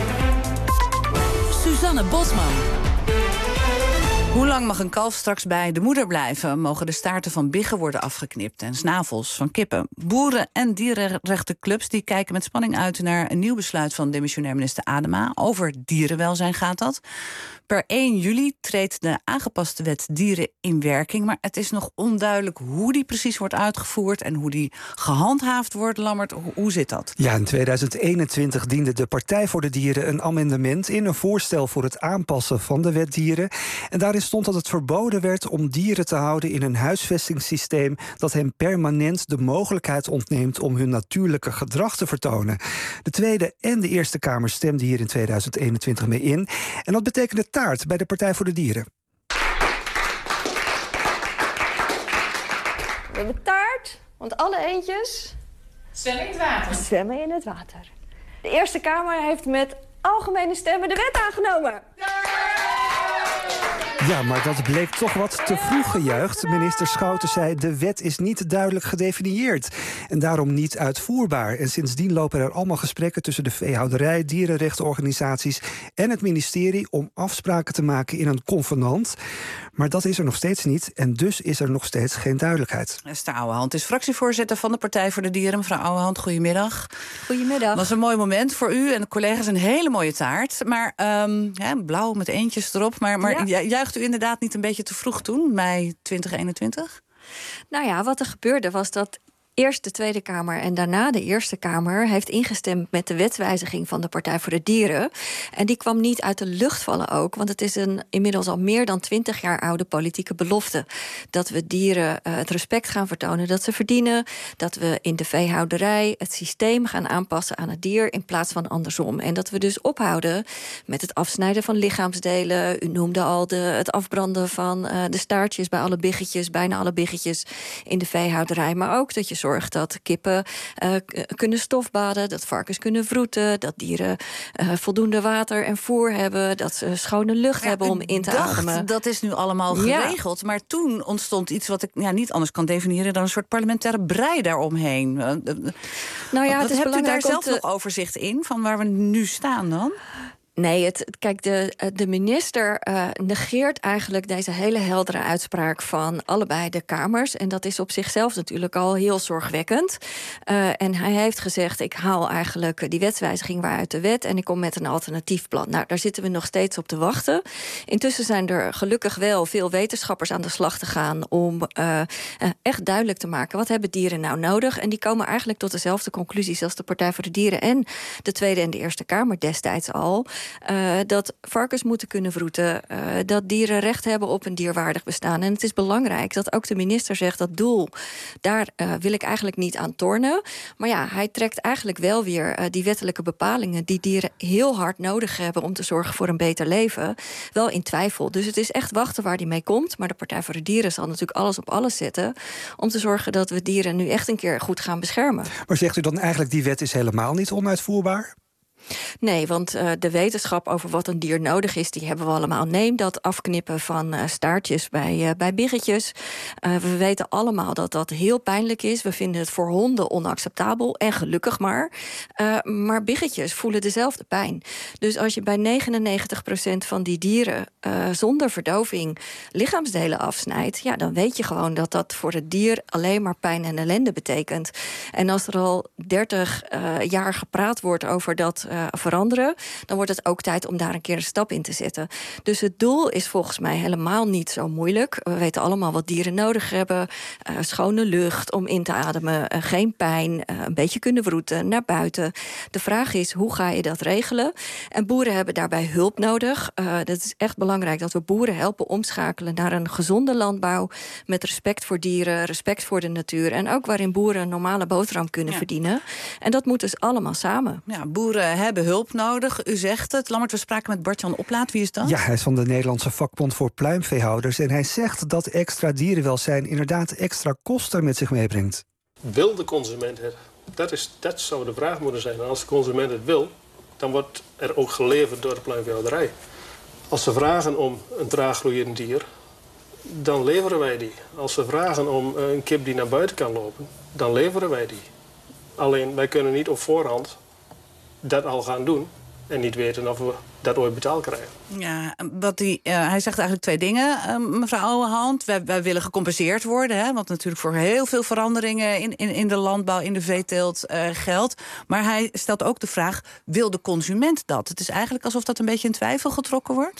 Suzanne Bosman. Hoe lang mag een kalf straks bij de moeder blijven? Mogen de staarten van biggen worden afgeknipt en snavels van kippen? Boeren- en dierenrechtenclubs die kijken met spanning uit naar een nieuw besluit van demissionair minister Adema. Over dierenwelzijn gaat dat. Per één juli treedt de aangepaste wet dieren in werking, maar het is nog onduidelijk hoe die precies wordt uitgevoerd en hoe die gehandhaafd wordt. Lammert, hoe zit dat? Ja, in tweeduizend eenentwintig diende de Partij voor de Dieren een amendement in, een voorstel voor het aanpassen van de wet dieren. En daarin Daarin stond dat het verboden werd om dieren te houden in een huisvestingssysteem dat hen permanent de mogelijkheid ontneemt om hun natuurlijke gedrag te vertonen. De Tweede en de Eerste Kamer stemden hier in tweeduizend eenentwintig mee in. En dat betekende taart bij de Partij voor de Dieren. We hebben taart, want alle eendjes zwemmen in het water. zwemmen in het water. De Eerste Kamer heeft met algemene stemmen de wet aangenomen. Ja, maar dat bleek toch wat te vroeg gejuicht. Minister Schouten zei, de wet is niet duidelijk gedefinieerd en daarom niet uitvoerbaar. En sindsdien lopen er allemaal gesprekken tussen de veehouderij, dierenrechtenorganisaties en het ministerie om afspraken te maken in een convenant. Maar dat is er nog steeds niet en dus is er nog steeds geen duidelijkheid. Esther Ouwehand is fractievoorzitter van de Partij voor de Dieren. Mevrouw Ouwehand, goedemiddag. Goedemiddag. Dat was een mooi moment voor u en de collega's, een hele mooie taart. Maar um, ja, blauw met eentjes erop. Maar, maar ja. Juicht u inderdaad niet een beetje te vroeg toen, mei twintig eenentwintig? Nou ja, wat er gebeurde was dat eerst de Tweede Kamer en daarna de Eerste Kamer heeft ingestemd met de wetswijziging van de Partij voor de Dieren. En die kwam niet uit de lucht vallen ook, want het is een inmiddels al meer dan twintig jaar oude politieke belofte. Dat we dieren uh, het respect gaan vertonen dat ze verdienen. Dat we in de veehouderij het systeem gaan aanpassen aan het dier in plaats van andersom. En dat we dus ophouden met het afsnijden van lichaamsdelen. U noemde al de, het afbranden van uh, de staartjes bij alle biggetjes, bijna alle biggetjes in de veehouderij. Maar ook dat je zorgt dat kippen uh, kunnen stofbaden, dat varkens kunnen vroeten, dat dieren uh, voldoende water en voer hebben, dat ze schone lucht ja, hebben om in te dacht, ademen. Dat is nu allemaal geregeld. Ja. Maar toen ontstond iets wat ik ja, niet anders kan definiëren dan een soort parlementaire brei daaromheen. Nou ja, het is hebt u daar zelf te... nog overzicht in van waar we nu staan dan? Nee, het, kijk, de, de minister uh, negeert eigenlijk deze hele heldere uitspraak van allebei de kamers. En dat is op zichzelf natuurlijk al heel zorgwekkend. Uh, en hij heeft gezegd, ik haal eigenlijk die wetswijziging weer uit de wet en ik kom met een alternatief plan. Nou, daar zitten we nog steeds op te wachten. Intussen zijn er gelukkig wel veel wetenschappers aan de slag te gaan om uh, uh, echt duidelijk te maken, wat hebben dieren nou nodig? En die komen eigenlijk tot dezelfde conclusies als de Partij voor de Dieren en de Tweede en de Eerste Kamer destijds al. Uh, dat varkens moeten kunnen vroeten, uh, dat dieren recht hebben op een dierwaardig bestaan. En het is belangrijk dat ook de minister zegt, dat doel, daar uh, wil ik eigenlijk niet aan tornen. Maar ja, hij trekt eigenlijk wel weer uh, die wettelijke bepalingen die dieren heel hard nodig hebben om te zorgen voor een beter leven, wel in twijfel. Dus het is echt wachten waar die mee komt. Maar de Partij voor de Dieren zal natuurlijk alles op alles zetten om te zorgen dat we dieren nu echt een keer goed gaan beschermen. Maar zegt u dan eigenlijk, die wet is helemaal niet onuitvoerbaar? Nee, want uh, de wetenschap over wat een dier nodig is, die hebben we allemaal. Neem dat afknippen van uh, staartjes bij, uh, bij biggetjes. Uh, we weten allemaal dat dat heel pijnlijk is. We vinden het voor honden onacceptabel en gelukkig maar. Uh, maar biggetjes voelen dezelfde pijn. Dus als je bij negenennegentig procent van die dieren uh, zonder verdoving lichaamsdelen afsnijdt, ja, dan weet je gewoon dat dat voor het dier alleen maar pijn en ellende betekent. En als er al dertig uh, jaar gepraat wordt over dat Uh, veranderen, dan wordt het ook tijd om daar een keer een stap in te zetten. Dus het doel is volgens mij helemaal niet zo moeilijk. We weten allemaal wat dieren nodig hebben. Uh, schone lucht om in te ademen, uh, geen pijn, uh, een beetje kunnen vroeten, naar buiten. De vraag is, hoe ga je dat regelen? En boeren hebben daarbij hulp nodig. Uh, dat is echt belangrijk dat we boeren helpen omschakelen naar een gezonde landbouw met respect voor dieren, respect voor de natuur en ook waarin boeren een normale boterham kunnen ja. verdienen. En dat moet dus allemaal samen. Ja, boeren hebben hulp nodig. U zegt het. Lammert, we spraken met Bart-Jan Oplaat. Wie is dat? Ja, hij is van de Nederlandse vakbond voor pluimveehouders. En hij zegt dat extra dierenwelzijn inderdaad extra kosten met zich meebrengt. Wil de consument het? Dat, is, dat zou de vraag moeten zijn. En als de consument het wil, dan wordt er ook geleverd door de pluimveehouderij. Als ze vragen om een traaggroeiend dier, dan leveren wij die. Als ze vragen om een kip die naar buiten kan lopen, dan leveren wij die. Alleen, wij kunnen niet op voorhand dat al gaan doen en niet weten of we dat ooit betaald krijgen. Ja, wat die, uh, hij zegt eigenlijk twee dingen, uh, mevrouw Ouwehand. Wij, wij willen gecompenseerd worden, hè, wat natuurlijk voor heel veel veranderingen in, in, in de landbouw, in de veeteelt uh, geldt. Maar hij stelt ook de vraag, wil de consument dat? Het is eigenlijk alsof dat een beetje in twijfel getrokken wordt.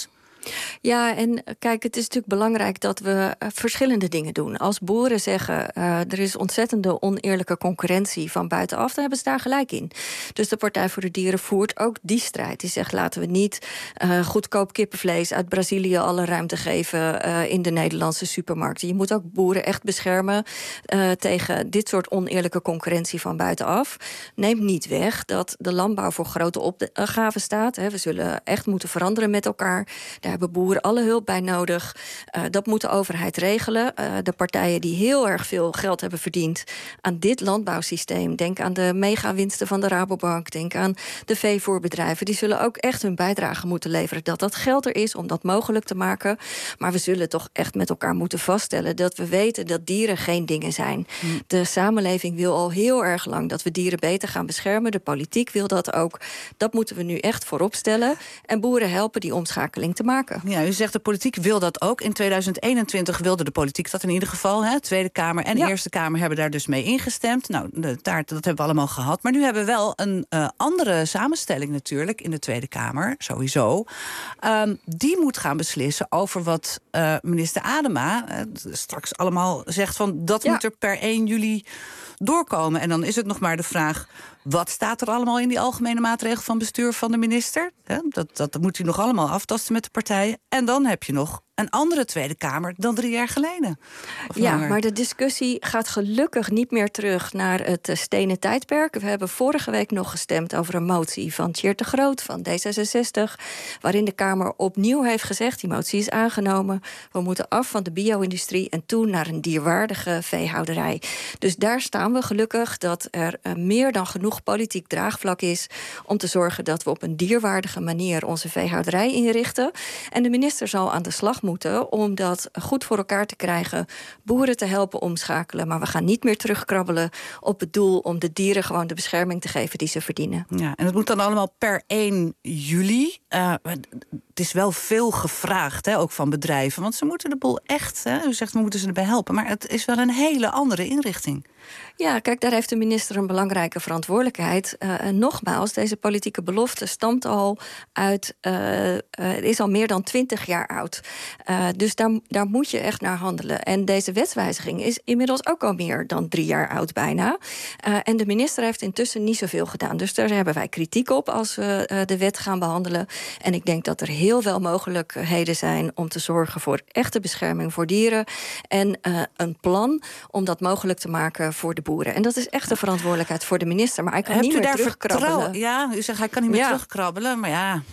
Ja, en kijk, het is natuurlijk belangrijk dat we uh, verschillende dingen doen. Als boeren zeggen, uh, er is ontzettende oneerlijke concurrentie van buitenaf, dan hebben ze daar gelijk in. Dus de Partij voor de Dieren voert ook die strijd. Die zegt, laten we niet uh, goedkoop kippenvlees uit Brazilië alle ruimte geven uh, in de Nederlandse supermarkten. Je moet ook boeren echt beschermen uh, tegen dit soort oneerlijke concurrentie van buitenaf. Neemt niet weg dat de landbouw voor grote opgaven staat. Hè. We zullen echt moeten veranderen met elkaar. Daar hebben boeren alle hulp bij nodig. Uh, dat moet de overheid regelen. Uh, de partijen die heel erg veel geld hebben verdiend aan dit landbouwsysteem, denk aan de megawinsten van de Rabobank, denk aan de veevoerbedrijven, die zullen ook echt hun bijdrage moeten leveren. Dat dat geld er is om dat mogelijk te maken. Maar we zullen toch echt met elkaar moeten vaststellen dat we weten dat dieren geen dingen zijn. Hmm. De samenleving wil al heel erg lang dat we dieren beter gaan beschermen. De politiek wil dat ook. Dat moeten we nu echt voorop stellen. En boeren helpen die omschakeling te maken. Ja, u zegt de politiek wil dat ook. In tweeduizend eenentwintig wilde de politiek dat in ieder geval. Hè? Tweede Kamer en ja. Eerste Kamer hebben daar dus mee ingestemd. Nou, de taart, dat hebben we allemaal gehad. Maar nu hebben we wel een uh, andere samenstelling natuurlijk in de Tweede Kamer, sowieso. Um, die moet gaan beslissen over wat uh, minister Adema uh, straks allemaal zegt van dat ja. moet er per één juli doorkomen. En dan is het nog maar de vraag, wat staat er allemaal in die algemene maatregel van bestuur van de minister? Dat, dat moet hij nog allemaal aftasten met de partijen. En dan heb je nog een andere Tweede Kamer dan drie jaar geleden. Ja, langer. Maar de discussie gaat gelukkig niet meer terug naar het stenen tijdperk. We hebben vorige week nog gestemd over een motie van Tjeerd de Groot van D zesenzestig... waarin de Kamer opnieuw heeft gezegd, die motie is aangenomen, we moeten af van de bio-industrie en toe naar een dierwaardige veehouderij. Dus daar staan we gelukkig dat er uh, meer dan genoeg politiek draagvlak is om te zorgen dat we op een dierwaardige manier onze veehouderij inrichten. En de minister zal aan de slag moeten om dat goed voor elkaar te krijgen, boeren te helpen omschakelen. Maar we gaan niet meer terugkrabbelen op het doel om de dieren gewoon de bescherming te geven die ze verdienen. Ja, en het moet dan allemaal per één juli. Uh, het is wel veel gevraagd, hè, ook van bedrijven. Want ze moeten de boel echt, hè, u zegt we moeten ze erbij helpen. Maar het is wel een hele andere inrichting. Ja, kijk, daar heeft de minister een belangrijke verantwoordelijkheid. Uh, en nogmaals, deze politieke belofte stamt al uit, uh, uh, is al meer dan twintig jaar oud. Uh, dus daar, daar moet je echt naar handelen. En deze wetswijziging is inmiddels ook al meer dan drie jaar oud bijna. Uh, en de minister heeft intussen niet zoveel gedaan. Dus daar hebben wij kritiek op als we uh, de wet gaan behandelen. En ik denk dat er heel veel mogelijkheden zijn om te zorgen voor echte bescherming voor dieren. En uh, een plan om dat mogelijk te maken voor de boeren. En dat is echt een verantwoordelijkheid voor de minister. Maar hij kan Hebt niet u meer daar terugkrabbelen. Vertrouwen? Ja, u zegt hij kan niet meer ja. terugkrabbelen. Maar ja,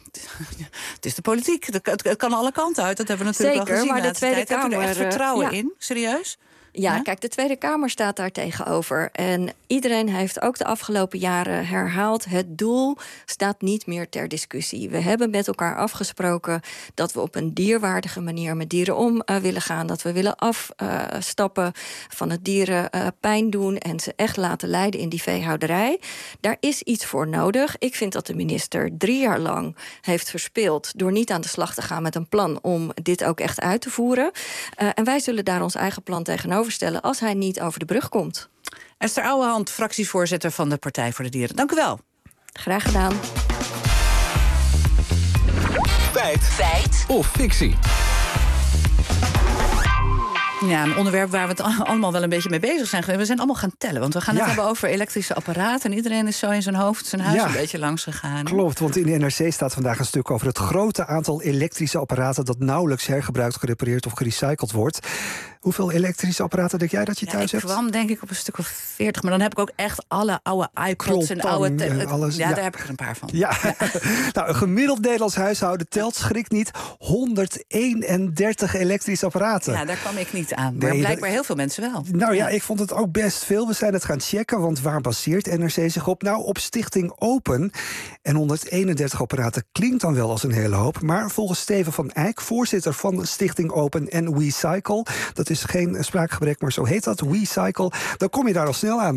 het is de politiek. Het, het kan alle kanten uit. Dat hebben we natuurlijk Zeker, al gezien. maar de Tweede Kamer, Hebt u er echt vertrouwen ja. in? Serieus? Ja, ja, kijk, de Tweede Kamer staat daar tegenover. En iedereen heeft ook de afgelopen jaren herhaald, het doel staat niet meer ter discussie. We hebben met elkaar afgesproken dat we op een dierwaardige manier met dieren om uh, willen gaan. Dat we willen afstappen uh, van het dieren uh, pijn doen en ze echt laten lijden in die veehouderij. Daar is iets voor nodig. Ik vind dat de minister drie jaar lang heeft verspeeld door niet aan de slag te gaan met een plan om dit ook echt uit te voeren. Uh, en wij zullen daar ons eigen plan tegenover stellen als hij niet over de brug komt. Esther Ouwehand, fractievoorzitter van de Partij voor de Dieren. Dank u wel. Graag gedaan. Feit. Feit. Of fictie. Ja, een onderwerp waar we het allemaal wel een beetje mee bezig zijn. We zijn allemaal gaan tellen, want we gaan het ja. hebben over elektrische apparaten. En iedereen is zo in zijn hoofd zijn huis ja. een beetje langs gegaan. Klopt, want in de N R C staat vandaag een stuk over het grote aantal elektrische apparaten dat nauwelijks hergebruikt, gerepareerd of gerecycled wordt. Hoeveel elektrische apparaten denk jij dat je ja, thuis ik hebt? Ik kwam denk ik op een stuk of veertig. Maar dan heb ik ook echt alle oude iPods en oude... Te- en alles, ja, ja, daar heb ik er een paar van. Ja. ja. Nou, een gemiddeld Nederlands huishouden telt, schrik niet, honderdeenendertig elektrische apparaten. Ja, daar kwam ik niet aan. Maar nee, blijkbaar heel veel mensen wel. Nou ja, ik vond het ook best veel. We zijn het gaan checken, want waar baseert N R C zich op? Nou, op Stichting Open. En honderdeenendertig apparaten klinkt dan wel als een hele hoop. Maar volgens Steven van Eyck, voorzitter van Stichting Open en WeCycle, dat is geen spraakgebrek, maar zo heet dat, WeCycle, dan kom je daar al snel aan.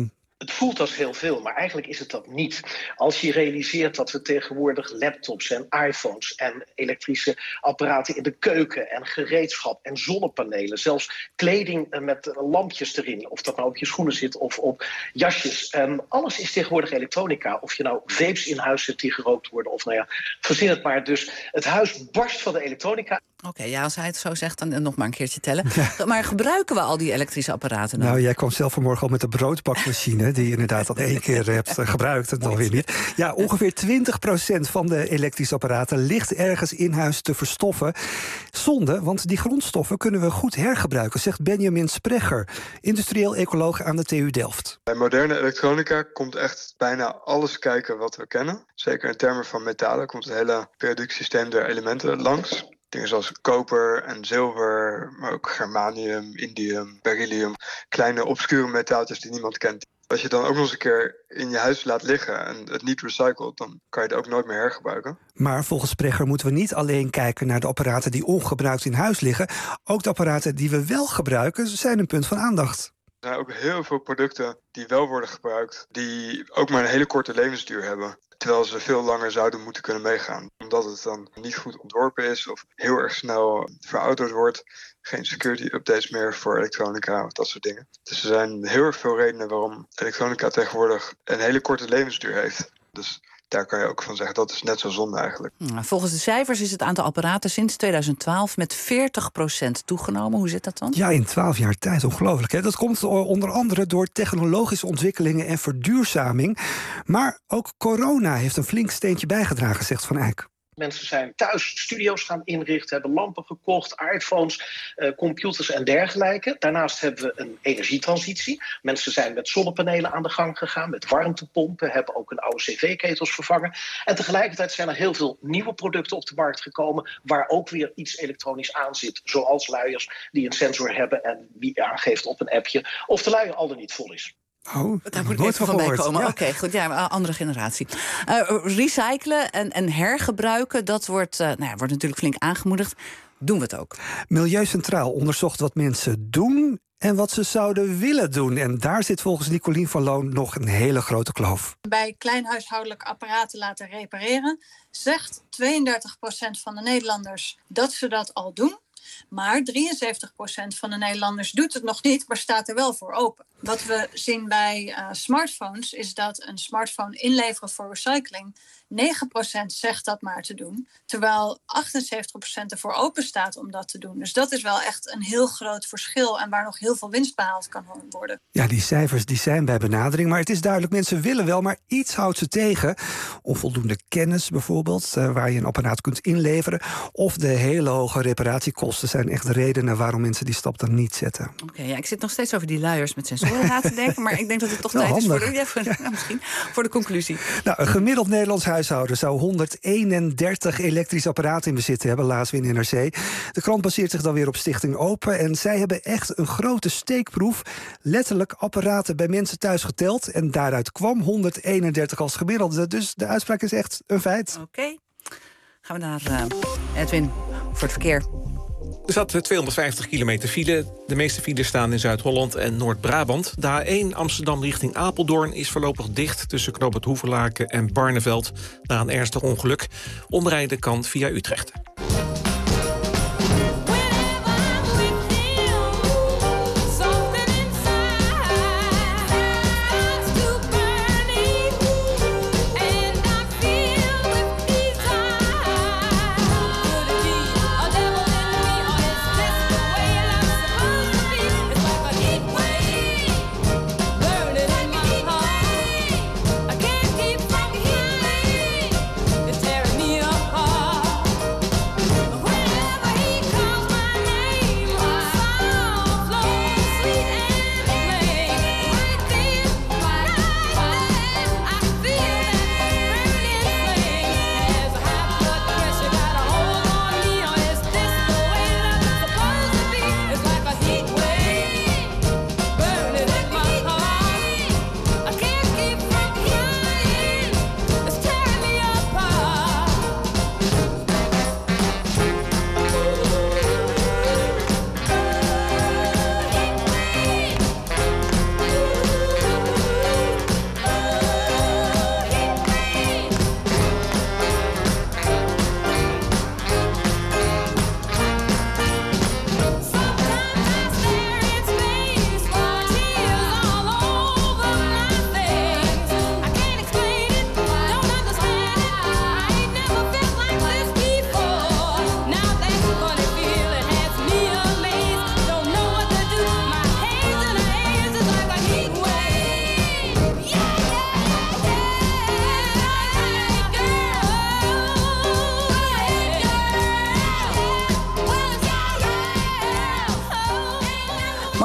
Het voelt als heel veel, maar eigenlijk is het dat niet. Als je realiseert dat we tegenwoordig laptops en iPhones en elektrische apparaten in de keuken en gereedschap en zonnepanelen, zelfs kleding met lampjes erin, of dat nou op je schoenen zit of op jasjes. Um, alles is tegenwoordig elektronica. Of je nou vapes in huis hebt die gerookt worden of nou ja, verzin het maar. Dus het huis barst van de elektronica. Oké, okay, ja, als hij het zo zegt, dan nog maar een keertje tellen. Ja. Maar gebruiken we al die elektrische apparaten nou? Nou, jij kwam zelf vanmorgen al met de broodbakmachine, die je inderdaad al één keer hebt gebruikt en dan weer niet. Ja, ongeveer twintig procent van de elektrische apparaten ligt ergens in huis te verstoffen. Zonde, want die grondstoffen kunnen we goed hergebruiken, zegt Benjamin Sprecher, industrieel ecoloog aan de T U Delft. Bij moderne elektronica komt echt bijna alles kijken wat we kennen. Zeker in termen van metalen komt het hele periodieksysteem der elementen langs. Dingen zoals koper en zilver, maar ook germanium, indium, beryllium. Kleine obscure metaaltjes die niemand kent. Als je dan ook nog eens een keer in je huis laat liggen en het niet recycelt, dan kan je het ook nooit meer hergebruiken. Maar volgens Sprecher moeten we niet alleen kijken naar de apparaten die ongebruikt in huis liggen. Ook de apparaten die we wel gebruiken zijn een punt van aandacht. Er zijn ook heel veel producten die wel worden gebruikt, die ook maar een hele korte levensduur hebben. Terwijl ze veel langer zouden moeten kunnen meegaan. Omdat het dan niet goed ontworpen is of heel erg snel verouderd wordt. Geen security updates meer voor elektronica of dat soort dingen. Dus er zijn heel erg veel redenen waarom elektronica tegenwoordig een hele korte levensduur heeft. Dus daar kan je ook van zeggen, dat is net zo zonde eigenlijk. Volgens de cijfers is het aantal apparaten sinds tweeduizend twaalf met veertig procent toegenomen. Hoe zit dat dan? Ja, in twaalf jaar tijd. Ongelooflijk, hè? Dat komt onder andere door technologische ontwikkelingen en verduurzaming. Maar ook corona heeft een flink steentje bijgedragen, zegt Van Eyck. Mensen zijn thuis studio's gaan inrichten, hebben lampen gekocht, iPhones, uh, computers en dergelijke. Daarnaast hebben we een energietransitie. Mensen zijn met zonnepanelen aan de gang gegaan, met warmtepompen, hebben ook een oude cv-ketels vervangen. En tegelijkertijd zijn er heel veel nieuwe producten op de markt gekomen waar ook weer iets elektronisch aan zit. Zoals luiers die een sensor hebben en wie aangeeft op een appje of de luier al dan niet vol is. Oh, daar moet ik even van bij komen. Ja. Oké, okay, goed. Ja, andere generatie. Uh, recyclen en, en hergebruiken, dat wordt, uh, nou ja, wordt natuurlijk flink aangemoedigd. Doen we het ook? Milieu Centraal onderzocht wat mensen doen en wat ze zouden willen doen. En daar zit volgens Nicolien van Loon nog een hele grote kloof. Bij kleinhuishoudelijke apparaten laten repareren zegt tweeëndertig procent van de Nederlanders dat ze dat al doen. Maar drieënzeventig procent van de Nederlanders doet het nog niet, maar staat er wel voor open. Wat we zien bij uh, smartphones is dat een smartphone inleveren voor recycling negen procent zegt dat maar te doen, terwijl achtenzeventig procent ervoor open staat om dat te doen. Dus dat is wel echt een heel groot verschil en waar nog heel veel winst behaald kan worden. Ja, die cijfers die zijn bij benadering, maar het is duidelijk, mensen willen wel, maar iets houdt ze tegen. Onvoldoende kennis bijvoorbeeld, uh, waar je een apparaat kunt inleveren, of de hele hoge reparatiekosten zijn echt de redenen waarom mensen die stap dan niet zetten. Oké, okay, ja, ik zit nog steeds over die luiers met sensoren na te denken, maar ik denk dat het toch tijd is voor de, ja, voor, ja. Ja, misschien, voor de conclusie. Nou, een gemiddeld Nederlands huishouden zou honderdeenendertig elektrische apparaten in bezit hebben, laatst weer in N R C. De krant baseert zich dan weer op Stichting Open en zij hebben echt een grote steekproef, letterlijk apparaten bij mensen thuis geteld en daaruit kwam honderdeenendertig als gemiddelde. Dus de uitspraak is echt een feit. Oké, okay. Gaan we naar uh, Edwin voor het verkeer. Er zat tweehonderdvijftig kilometer file. De meeste files staan in Zuid-Holland en Noord-Brabant. De A één Amsterdam richting Apeldoorn is voorlopig dicht tussen Knoop het Hoevelaken en Barneveld na een ernstig ongeluk. Omrijden kan via Utrecht.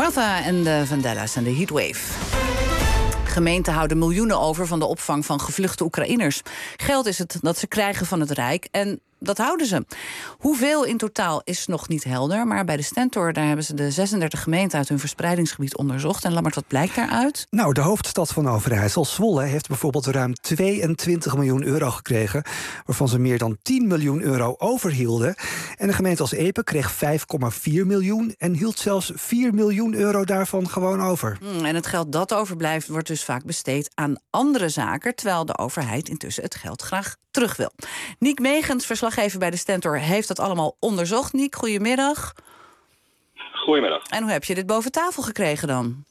Martha en de Vandellas en de Heatwave. Gemeenten houden miljoenen over van de opvang van gevluchte Oekraïners. Geld is het dat ze krijgen van het Rijk en dat houden ze. Hoeveel in totaal is nog niet helder, maar bij de Stentor daar hebben ze de zesendertig gemeenten uit hun verspreidingsgebied onderzocht. En Lammert, wat blijkt daaruit? Nou, de hoofdstad van Overijssel, Zwolle, heeft bijvoorbeeld ruim tweeëntwintig miljoen euro gekregen, waarvan ze meer dan tien miljoen euro overhielden. En een gemeente als Epe kreeg vijf komma vier miljoen en hield zelfs vier miljoen euro daarvan gewoon over. Hmm, en het geld dat overblijft wordt dus vaak besteed aan andere zaken, terwijl de overheid intussen het geld graag terug wil. Niek Megens, verslaggever bij de Stentor, heeft dat allemaal onderzocht. Niek, goedemiddag. Goedemiddag. En hoe heb je dit boven tafel gekregen dan?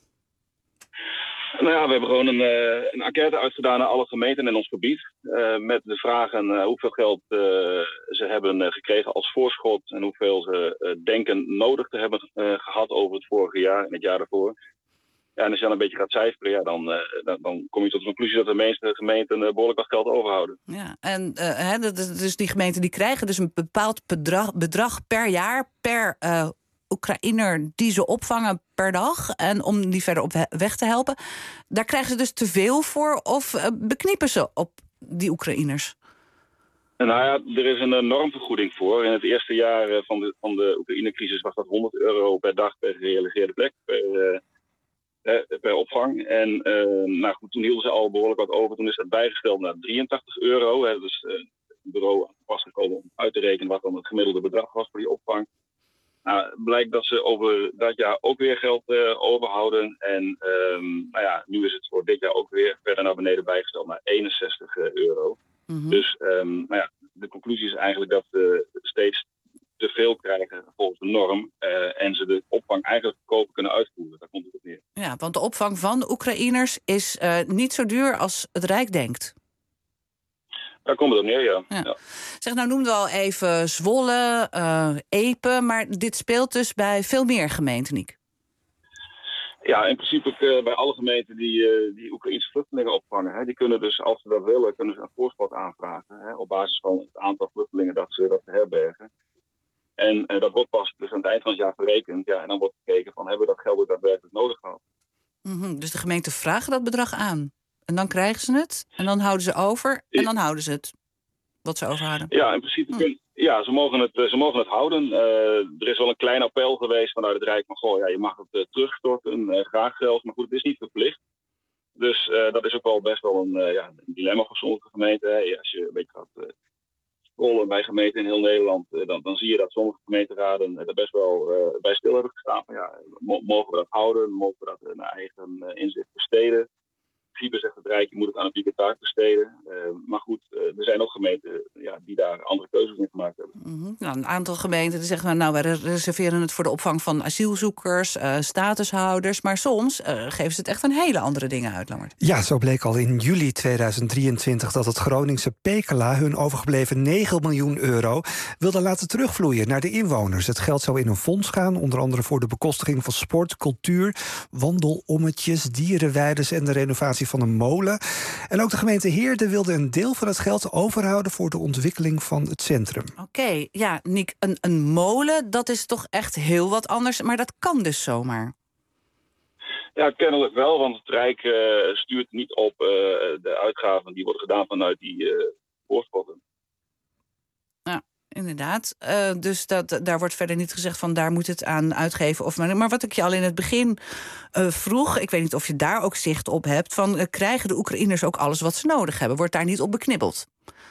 Nou ja, we hebben gewoon een, uh, een enquête uitgedaan naar alle gemeenten in ons gebied. Uh, met de vragen uh, hoeveel geld uh, ze hebben uh, gekregen als voorschot en hoeveel ze uh, denken nodig te hebben uh, gehad over het vorige jaar en het jaar daarvoor. Ja, en als je dan een beetje gaat cijferen, ja, dan, uh, dan, dan kom je tot de conclusie dat de meeste gemeenten uh, behoorlijk wat geld overhouden. Ja, en uh, hè, dus die gemeenten die krijgen dus een bepaald bedrag, bedrag per jaar per uh, Oekraïner die ze opvangen per dag. En om die verder op weg te helpen. Daar krijgen ze dus te veel voor of uh, bekniepen ze op die Oekraïners? Nou ja, er is een normvergoeding voor. In het eerste jaar van de, van de Oekraïne-crisis was dat honderd euro per dag per gerealiseerde plek. Per, uh, per opvang. En uh, nou goed, toen hielden ze al behoorlijk wat over. Toen is dat bijgesteld naar drieëntachtig euro. Hè, dus uh, het bureau aan pas gekomen om uit te rekenen wat dan het gemiddelde bedrag was voor die opvang. Nou, blijkt dat ze over dat jaar ook weer geld uh, overhouden. En um, nou ja, nu is het voor dit jaar ook weer verder naar beneden bijgesteld naar eenenzestig euro. Mm-hmm. Dus um, nou ja, de conclusie is eigenlijk dat we steeds te veel krijgen volgens de norm. Uh, en ze de opvang eigenlijk goedkoper kunnen uitvoeren. Daar komt het op neer. Ja, want de opvang van Oekraïners is uh, niet zo duur als het Rijk denkt. Daar komt het op neer, ja. ja. ja. Zeg, nou noemden we al even Zwolle, uh, Epe, maar dit speelt dus bij veel meer gemeenten, Niek. Ja, in principe uh, bij alle gemeenten die, uh, die Oekraïnse vluchtelingen opvangen. Hè, die kunnen dus, als ze dat willen, kunnen ze een voorschot aanvragen. Hè, op basis van het aantal vluchtelingen dat ze, dat ze herbergen. En uh, dat wordt pas dus aan het eind van het jaar verrekend. Ja, en dan wordt gekeken van, hebben we dat geld ook daadwerkelijk nodig gehad? Mm-hmm, dus de gemeenten vragen dat bedrag aan. En dan krijgen ze het. En dan houden ze over. En dan houden ze het. Wat ze overhouden. Ja, in principe kun, ja, ze mogen het, ze mogen het houden. Uh, er is wel een klein appel geweest vanuit het Rijk van, goh, ja, je mag het uh, terugstorten, uh, graag zelfs. Maar goed, het is niet verplicht. Dus uh, dat is ook wel best wel een, uh, ja, een dilemma voor sommige gemeenten. Hè. Als je een beetje gaat uh, scrollen bij gemeenten in heel Nederland, uh, dan, dan zie je dat sommige gemeenteraden uh, er best wel uh, bij stil hebben gestaan. Van, ja, mogen we dat houden? Mogen we dat uh, naar eigen uh, inzicht besteden? In principe zegt het Rijk, je moet het aan een publieke taak besteden. Uh, maar goed, uh, er zijn ook gemeenten ja, die daar andere keuzes in gemaakt hebben. Mm-hmm. Nou, een aantal gemeenten die zeggen, nou, wij reserveren het voor de opvang van asielzoekers, uh, statushouders. Maar soms uh, geven ze het echt aan hele andere dingen uit, Lammert. Ja, zo bleek al in juli tweeduizend drieëntwintig dat het Groningse Pekela hun overgebleven negen miljoen euro wilde laten terugvloeien naar de inwoners. Het geld zou in een fonds gaan, onder andere voor de bekostiging van sport, cultuur, wandelommetjes, dierenweiders en de renovatie van een molen. En ook de gemeente Heerde wilde een deel van het geld overhouden voor de ontwikkeling van het centrum. Oké, okay, ja, Niek, een, een molen, dat is toch echt heel wat anders, maar dat kan dus zomaar. Ja, kennelijk wel, want het Rijk uh, stuurt niet op uh, de uitgaven die worden gedaan vanuit die uh, voorschotten. Ja, inderdaad. Uh, dus dat, daar wordt verder niet gezegd van daar moet het aan uitgeven. Of, maar, maar wat ik je al in het begin uh, vroeg, ik weet niet of je daar ook zicht op hebt, van uh, krijgen de Oekraïners ook alles wat ze nodig hebben? Wordt daar niet op beknibbeld?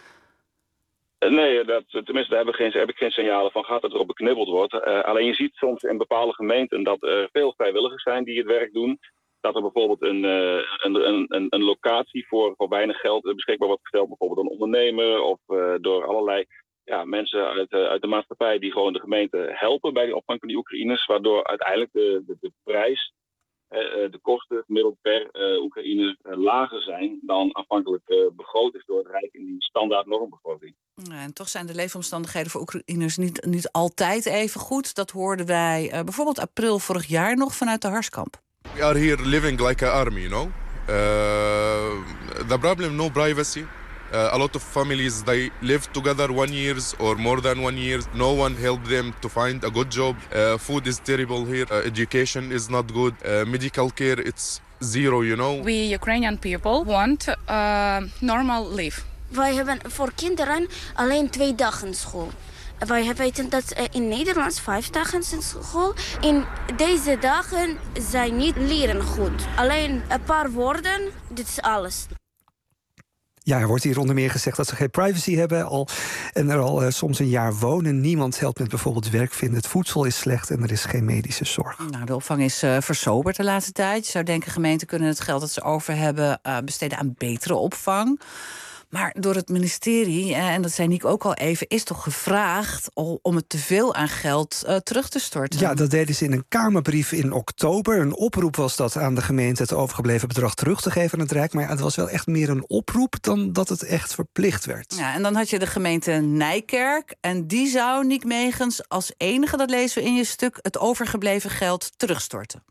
Nee, dat, tenminste, daar heb ik, geen, heb ik geen signalen van gehad dat er op beknibbeld wordt. Uh, alleen je ziet soms in bepaalde gemeenten dat er veel vrijwilligers zijn die het werk doen. Dat er bijvoorbeeld een, uh, een, een, een locatie voor, voor weinig geld beschikbaar wordt gesteld. Bijvoorbeeld een ondernemer of uh, door allerlei ja, mensen uit, uh, uit de maatschappij die gewoon de gemeente helpen bij de opvang van die Oekraïners. Waardoor uiteindelijk de, de, de prijs, uh, de kosten gemiddeld per uh, Oekraïner uh, lager zijn dan afhankelijk uh, begroot is door het Rijk in die standaard normbegroting. Ja, en toch zijn de leefomstandigheden voor Oekraïners niet, niet altijd even goed. Dat hoorden wij uh, bijvoorbeeld april vorig jaar nog vanuit de Harskamp. We are here living like an army, you know. Uh, the problem, no privacy. Uh, a lot of families, they live together one years or more than one year. No one helped them to find a good job. Uh, food is terrible here. Uh, education is not good. Uh, medical care, it's zero, you know. We Ukrainian people want uh, normal life. Wij hebben voor kinderen alleen twee dagen school. Wij weten dat in Nederland vijf dagen zijn school. In deze dagen zijn niet leren goed. Alleen een paar woorden, dit is alles. Ja, er wordt hier onder meer gezegd dat ze geen privacy hebben al, en er al uh, soms een jaar wonen. Niemand helpt met bijvoorbeeld werk vinden. Het voedsel is slecht en er is geen medische zorg. Nou, de opvang is uh, versoberd de laatste tijd. Je zou denken, gemeenten kunnen het geld dat ze over hebben uh, besteden aan betere opvang. Maar door het ministerie, en dat zei Niek ook al even, is toch gevraagd om het teveel aan geld uh, terug te storten? Ja, dat deden ze in een Kamerbrief in oktober. Een oproep was dat aan de gemeente het overgebleven bedrag terug te geven aan het Rijk. Maar ja, het was wel echt meer een oproep dan dat het echt verplicht werd. Ja, en dan had je de gemeente Nijkerk. En die zou, Niek Megens, als enige, dat lezen we in je stuk, het overgebleven geld terugstorten.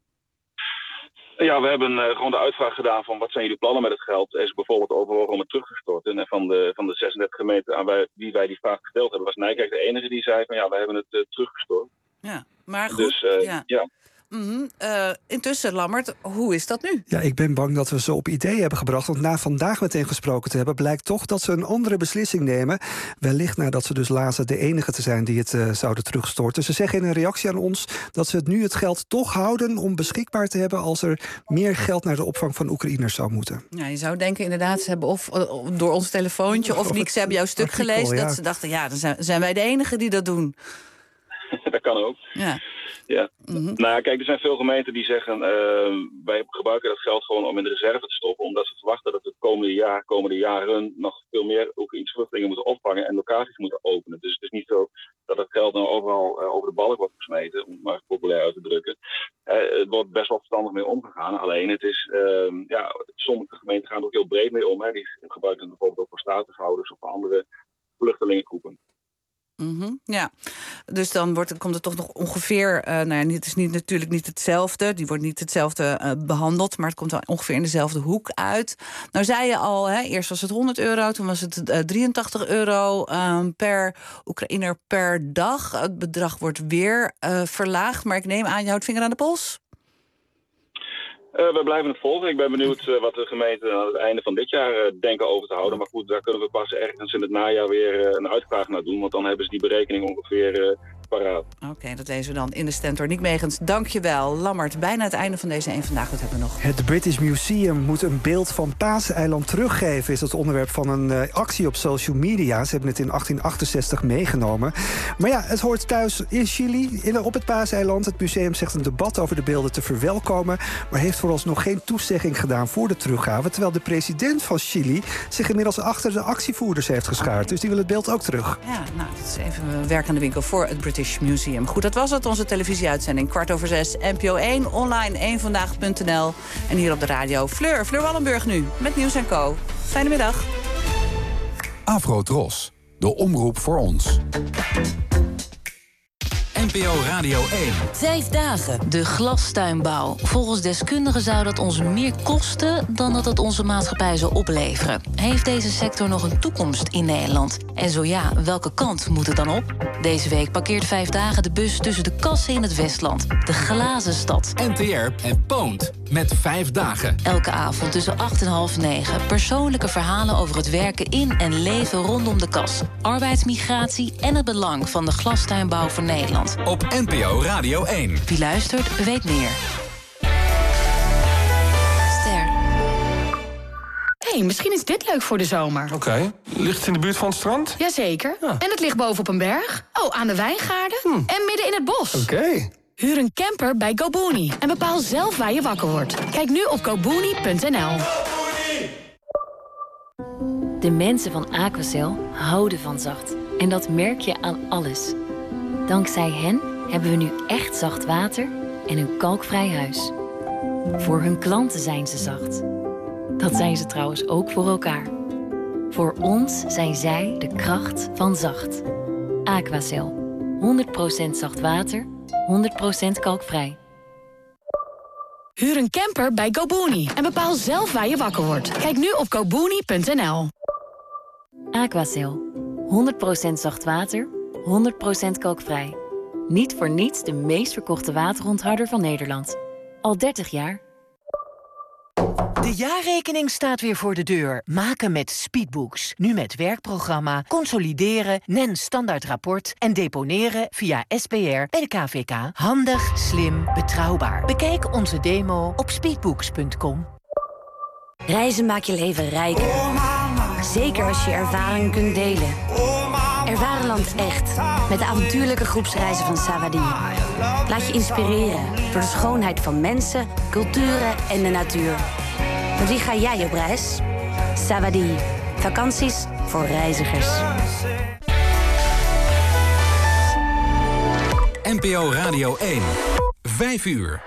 Ja, we hebben uh, gewoon de uitvraag gedaan van wat zijn jullie plannen met het geld. Er is bijvoorbeeld overwogen om het terug te storten. En van de, van de zesendertig gemeenten aan wij, wie wij die vraag gesteld hebben, was Nijkerk de enige die zei van ja, we hebben het uh, teruggestort. Ja, maar goed. Dus, uh, ja. ja. Mm-hmm. Uh, intussen, Lammert, hoe is dat nu? Ja, ik ben bang dat we ze op idee hebben gebracht. Want na vandaag meteen gesproken te hebben, blijkt toch dat ze een andere beslissing nemen. Wellicht nadat ze dus lazen de enige te zijn die het uh, zouden terugstorten. Ze zeggen in een reactie aan ons dat ze het nu het geld toch houden om beschikbaar te hebben als er meer geld naar de opvang van Oekraïners zou moeten. Ja, je zou denken inderdaad, ze hebben of uh, door ons telefoontje of Niek, ze hebben jouw stuk artikel, gelezen, ja. Dat ze dachten, ja, dan zijn, zijn wij de enigen die dat doen. Dat kan ook. Ja. Ja. Mm-hmm. Nou ja, kijk, er zijn veel gemeenten die zeggen, uh, wij gebruiken dat geld gewoon om in de reserve te stoppen, omdat ze verwachten dat het komende jaar, komende jaren nog veel meer Oekraïnse vluchtelingen moeten opvangen en locaties moeten openen. Dus het is niet zo dat het geld nou overal uh, over de balk wordt gesmeten, om het maar populair uit te drukken. Uh, het wordt best wel verstandig mee omgegaan, alleen het is, uh, ja, sommige gemeenten gaan er ook heel breed mee om. Hè. Die gebruiken het bijvoorbeeld ook voor statushouders of voor andere vluchtelingengroepen. Mm-hmm, ja, dus dan wordt, komt het toch nog ongeveer, uh, nou ja, het is niet, natuurlijk niet hetzelfde, die wordt niet hetzelfde uh, behandeld, maar het komt wel ongeveer in dezelfde hoek uit. Nou zei je al, hè, eerst was het honderd euro, toen was het uh, drieëntachtig euro um, per Oekraïner per dag. Het bedrag wordt weer uh, verlaagd, maar ik neem aan, je houdt vinger aan de pols? Uh, we blijven het volgen. Ik ben benieuwd uh, wat de gemeenten aan het einde van dit jaar uh, denken over te houden. Maar goed, daar kunnen we pas ergens in het najaar weer uh, een uitvraag naar doen. Want dan hebben ze die berekening ongeveer uh, paraat. Oké, okay, dat lezen we dan in de Stentor. Niek Megens, dank je wel. Lammert, bijna het einde van deze één Vandaag. Wat hebben we nog? Het British Museum moet een beeld van Paaseiland teruggeven, is het onderwerp van een uh, actie op social media. Ze hebben het in achttien achtenzestig meegenomen. Maar ja, het hoort thuis in Chili, in, op het Paaseiland. Het museum zegt een debat over de beelden te verwelkomen, maar heeft vooralsnog geen toezegging gedaan voor de teruggave, terwijl de president van Chili zich inmiddels achter de actievoerders heeft geschaard. Dus die wil het beeld ook terug. Ja, nou, dat is even werk aan de winkel voor het British Museum. Goed, dat was het, onze televisieuitzending. Kwart over zes, N P O één, online, één vandaag punt n l. En hier op de radio Fleur, Fleur Wallenburg nu, met Nieuws en Co. Fijne middag. Afro-Tros, de omroep voor ons. N P O Radio één. Vijf dagen, de glastuinbouw. Volgens deskundigen zou dat ons meer kosten dan dat het onze maatschappij zou opleveren. Heeft deze sector nog een toekomst in Nederland? En zo ja, welke kant moet het dan op? Deze week parkeert Vijf dagen de bus tussen de kassen in het Westland. De glazen stad. N T R en Poont met Vijf dagen. Elke avond tussen acht en half negen. Persoonlijke verhalen over het werken in en leven rondom de kas. Arbeidsmigratie en het belang van de glastuinbouw voor Nederland. Op N P O Radio één. Wie luistert, weet meer. Ster. Hé, hey, misschien is dit leuk voor de zomer. Oké. Okay. Ligt het in de buurt van het strand? Jazeker. Ja. En het ligt bovenop een berg. Oh, aan de wijngaarden. Hm. En midden in het bos. Oké. Okay. Huur een camper bij GoBooney. En bepaal zelf waar je wakker wordt. Kijk nu op go booney punt n l. De mensen van Aquacel houden van zacht. En dat merk je aan alles. Dankzij hen hebben we nu echt zacht water en een kalkvrij huis. Voor hun klanten zijn ze zacht. Dat zijn ze trouwens ook voor elkaar. Voor ons zijn zij de kracht van zacht. Aquacel. honderd procent zacht water, honderd procent kalkvrij. Huur een camper bij GoBooney. En bepaal zelf waar je wakker wordt. Kijk nu op go booney punt n l. Aquacel. honderd procent zacht water, honderd procent kalkvrij. Niet voor niets de meest verkochte waterontharder van Nederland. Al dertig jaar. De jaarrekening staat weer voor de deur. Maken met Speedbooks. Nu met werkprogramma, consolideren, N E N standaardrapport en deponeren via S P R bij de K V K. Handig, slim, betrouwbaar. Bekijk onze demo op speedbooks punt com. Reizen maakt je leven rijker. Zeker als je ervaring kunt delen. Ervaar land echt. Met de avontuurlijke groepsreizen van Savadi. Laat je inspireren door de schoonheid van mensen, culturen en de natuur. Met wie ga jij op reis? Savadi. Vakanties voor reizigers. N P O Radio één. Vijf uur.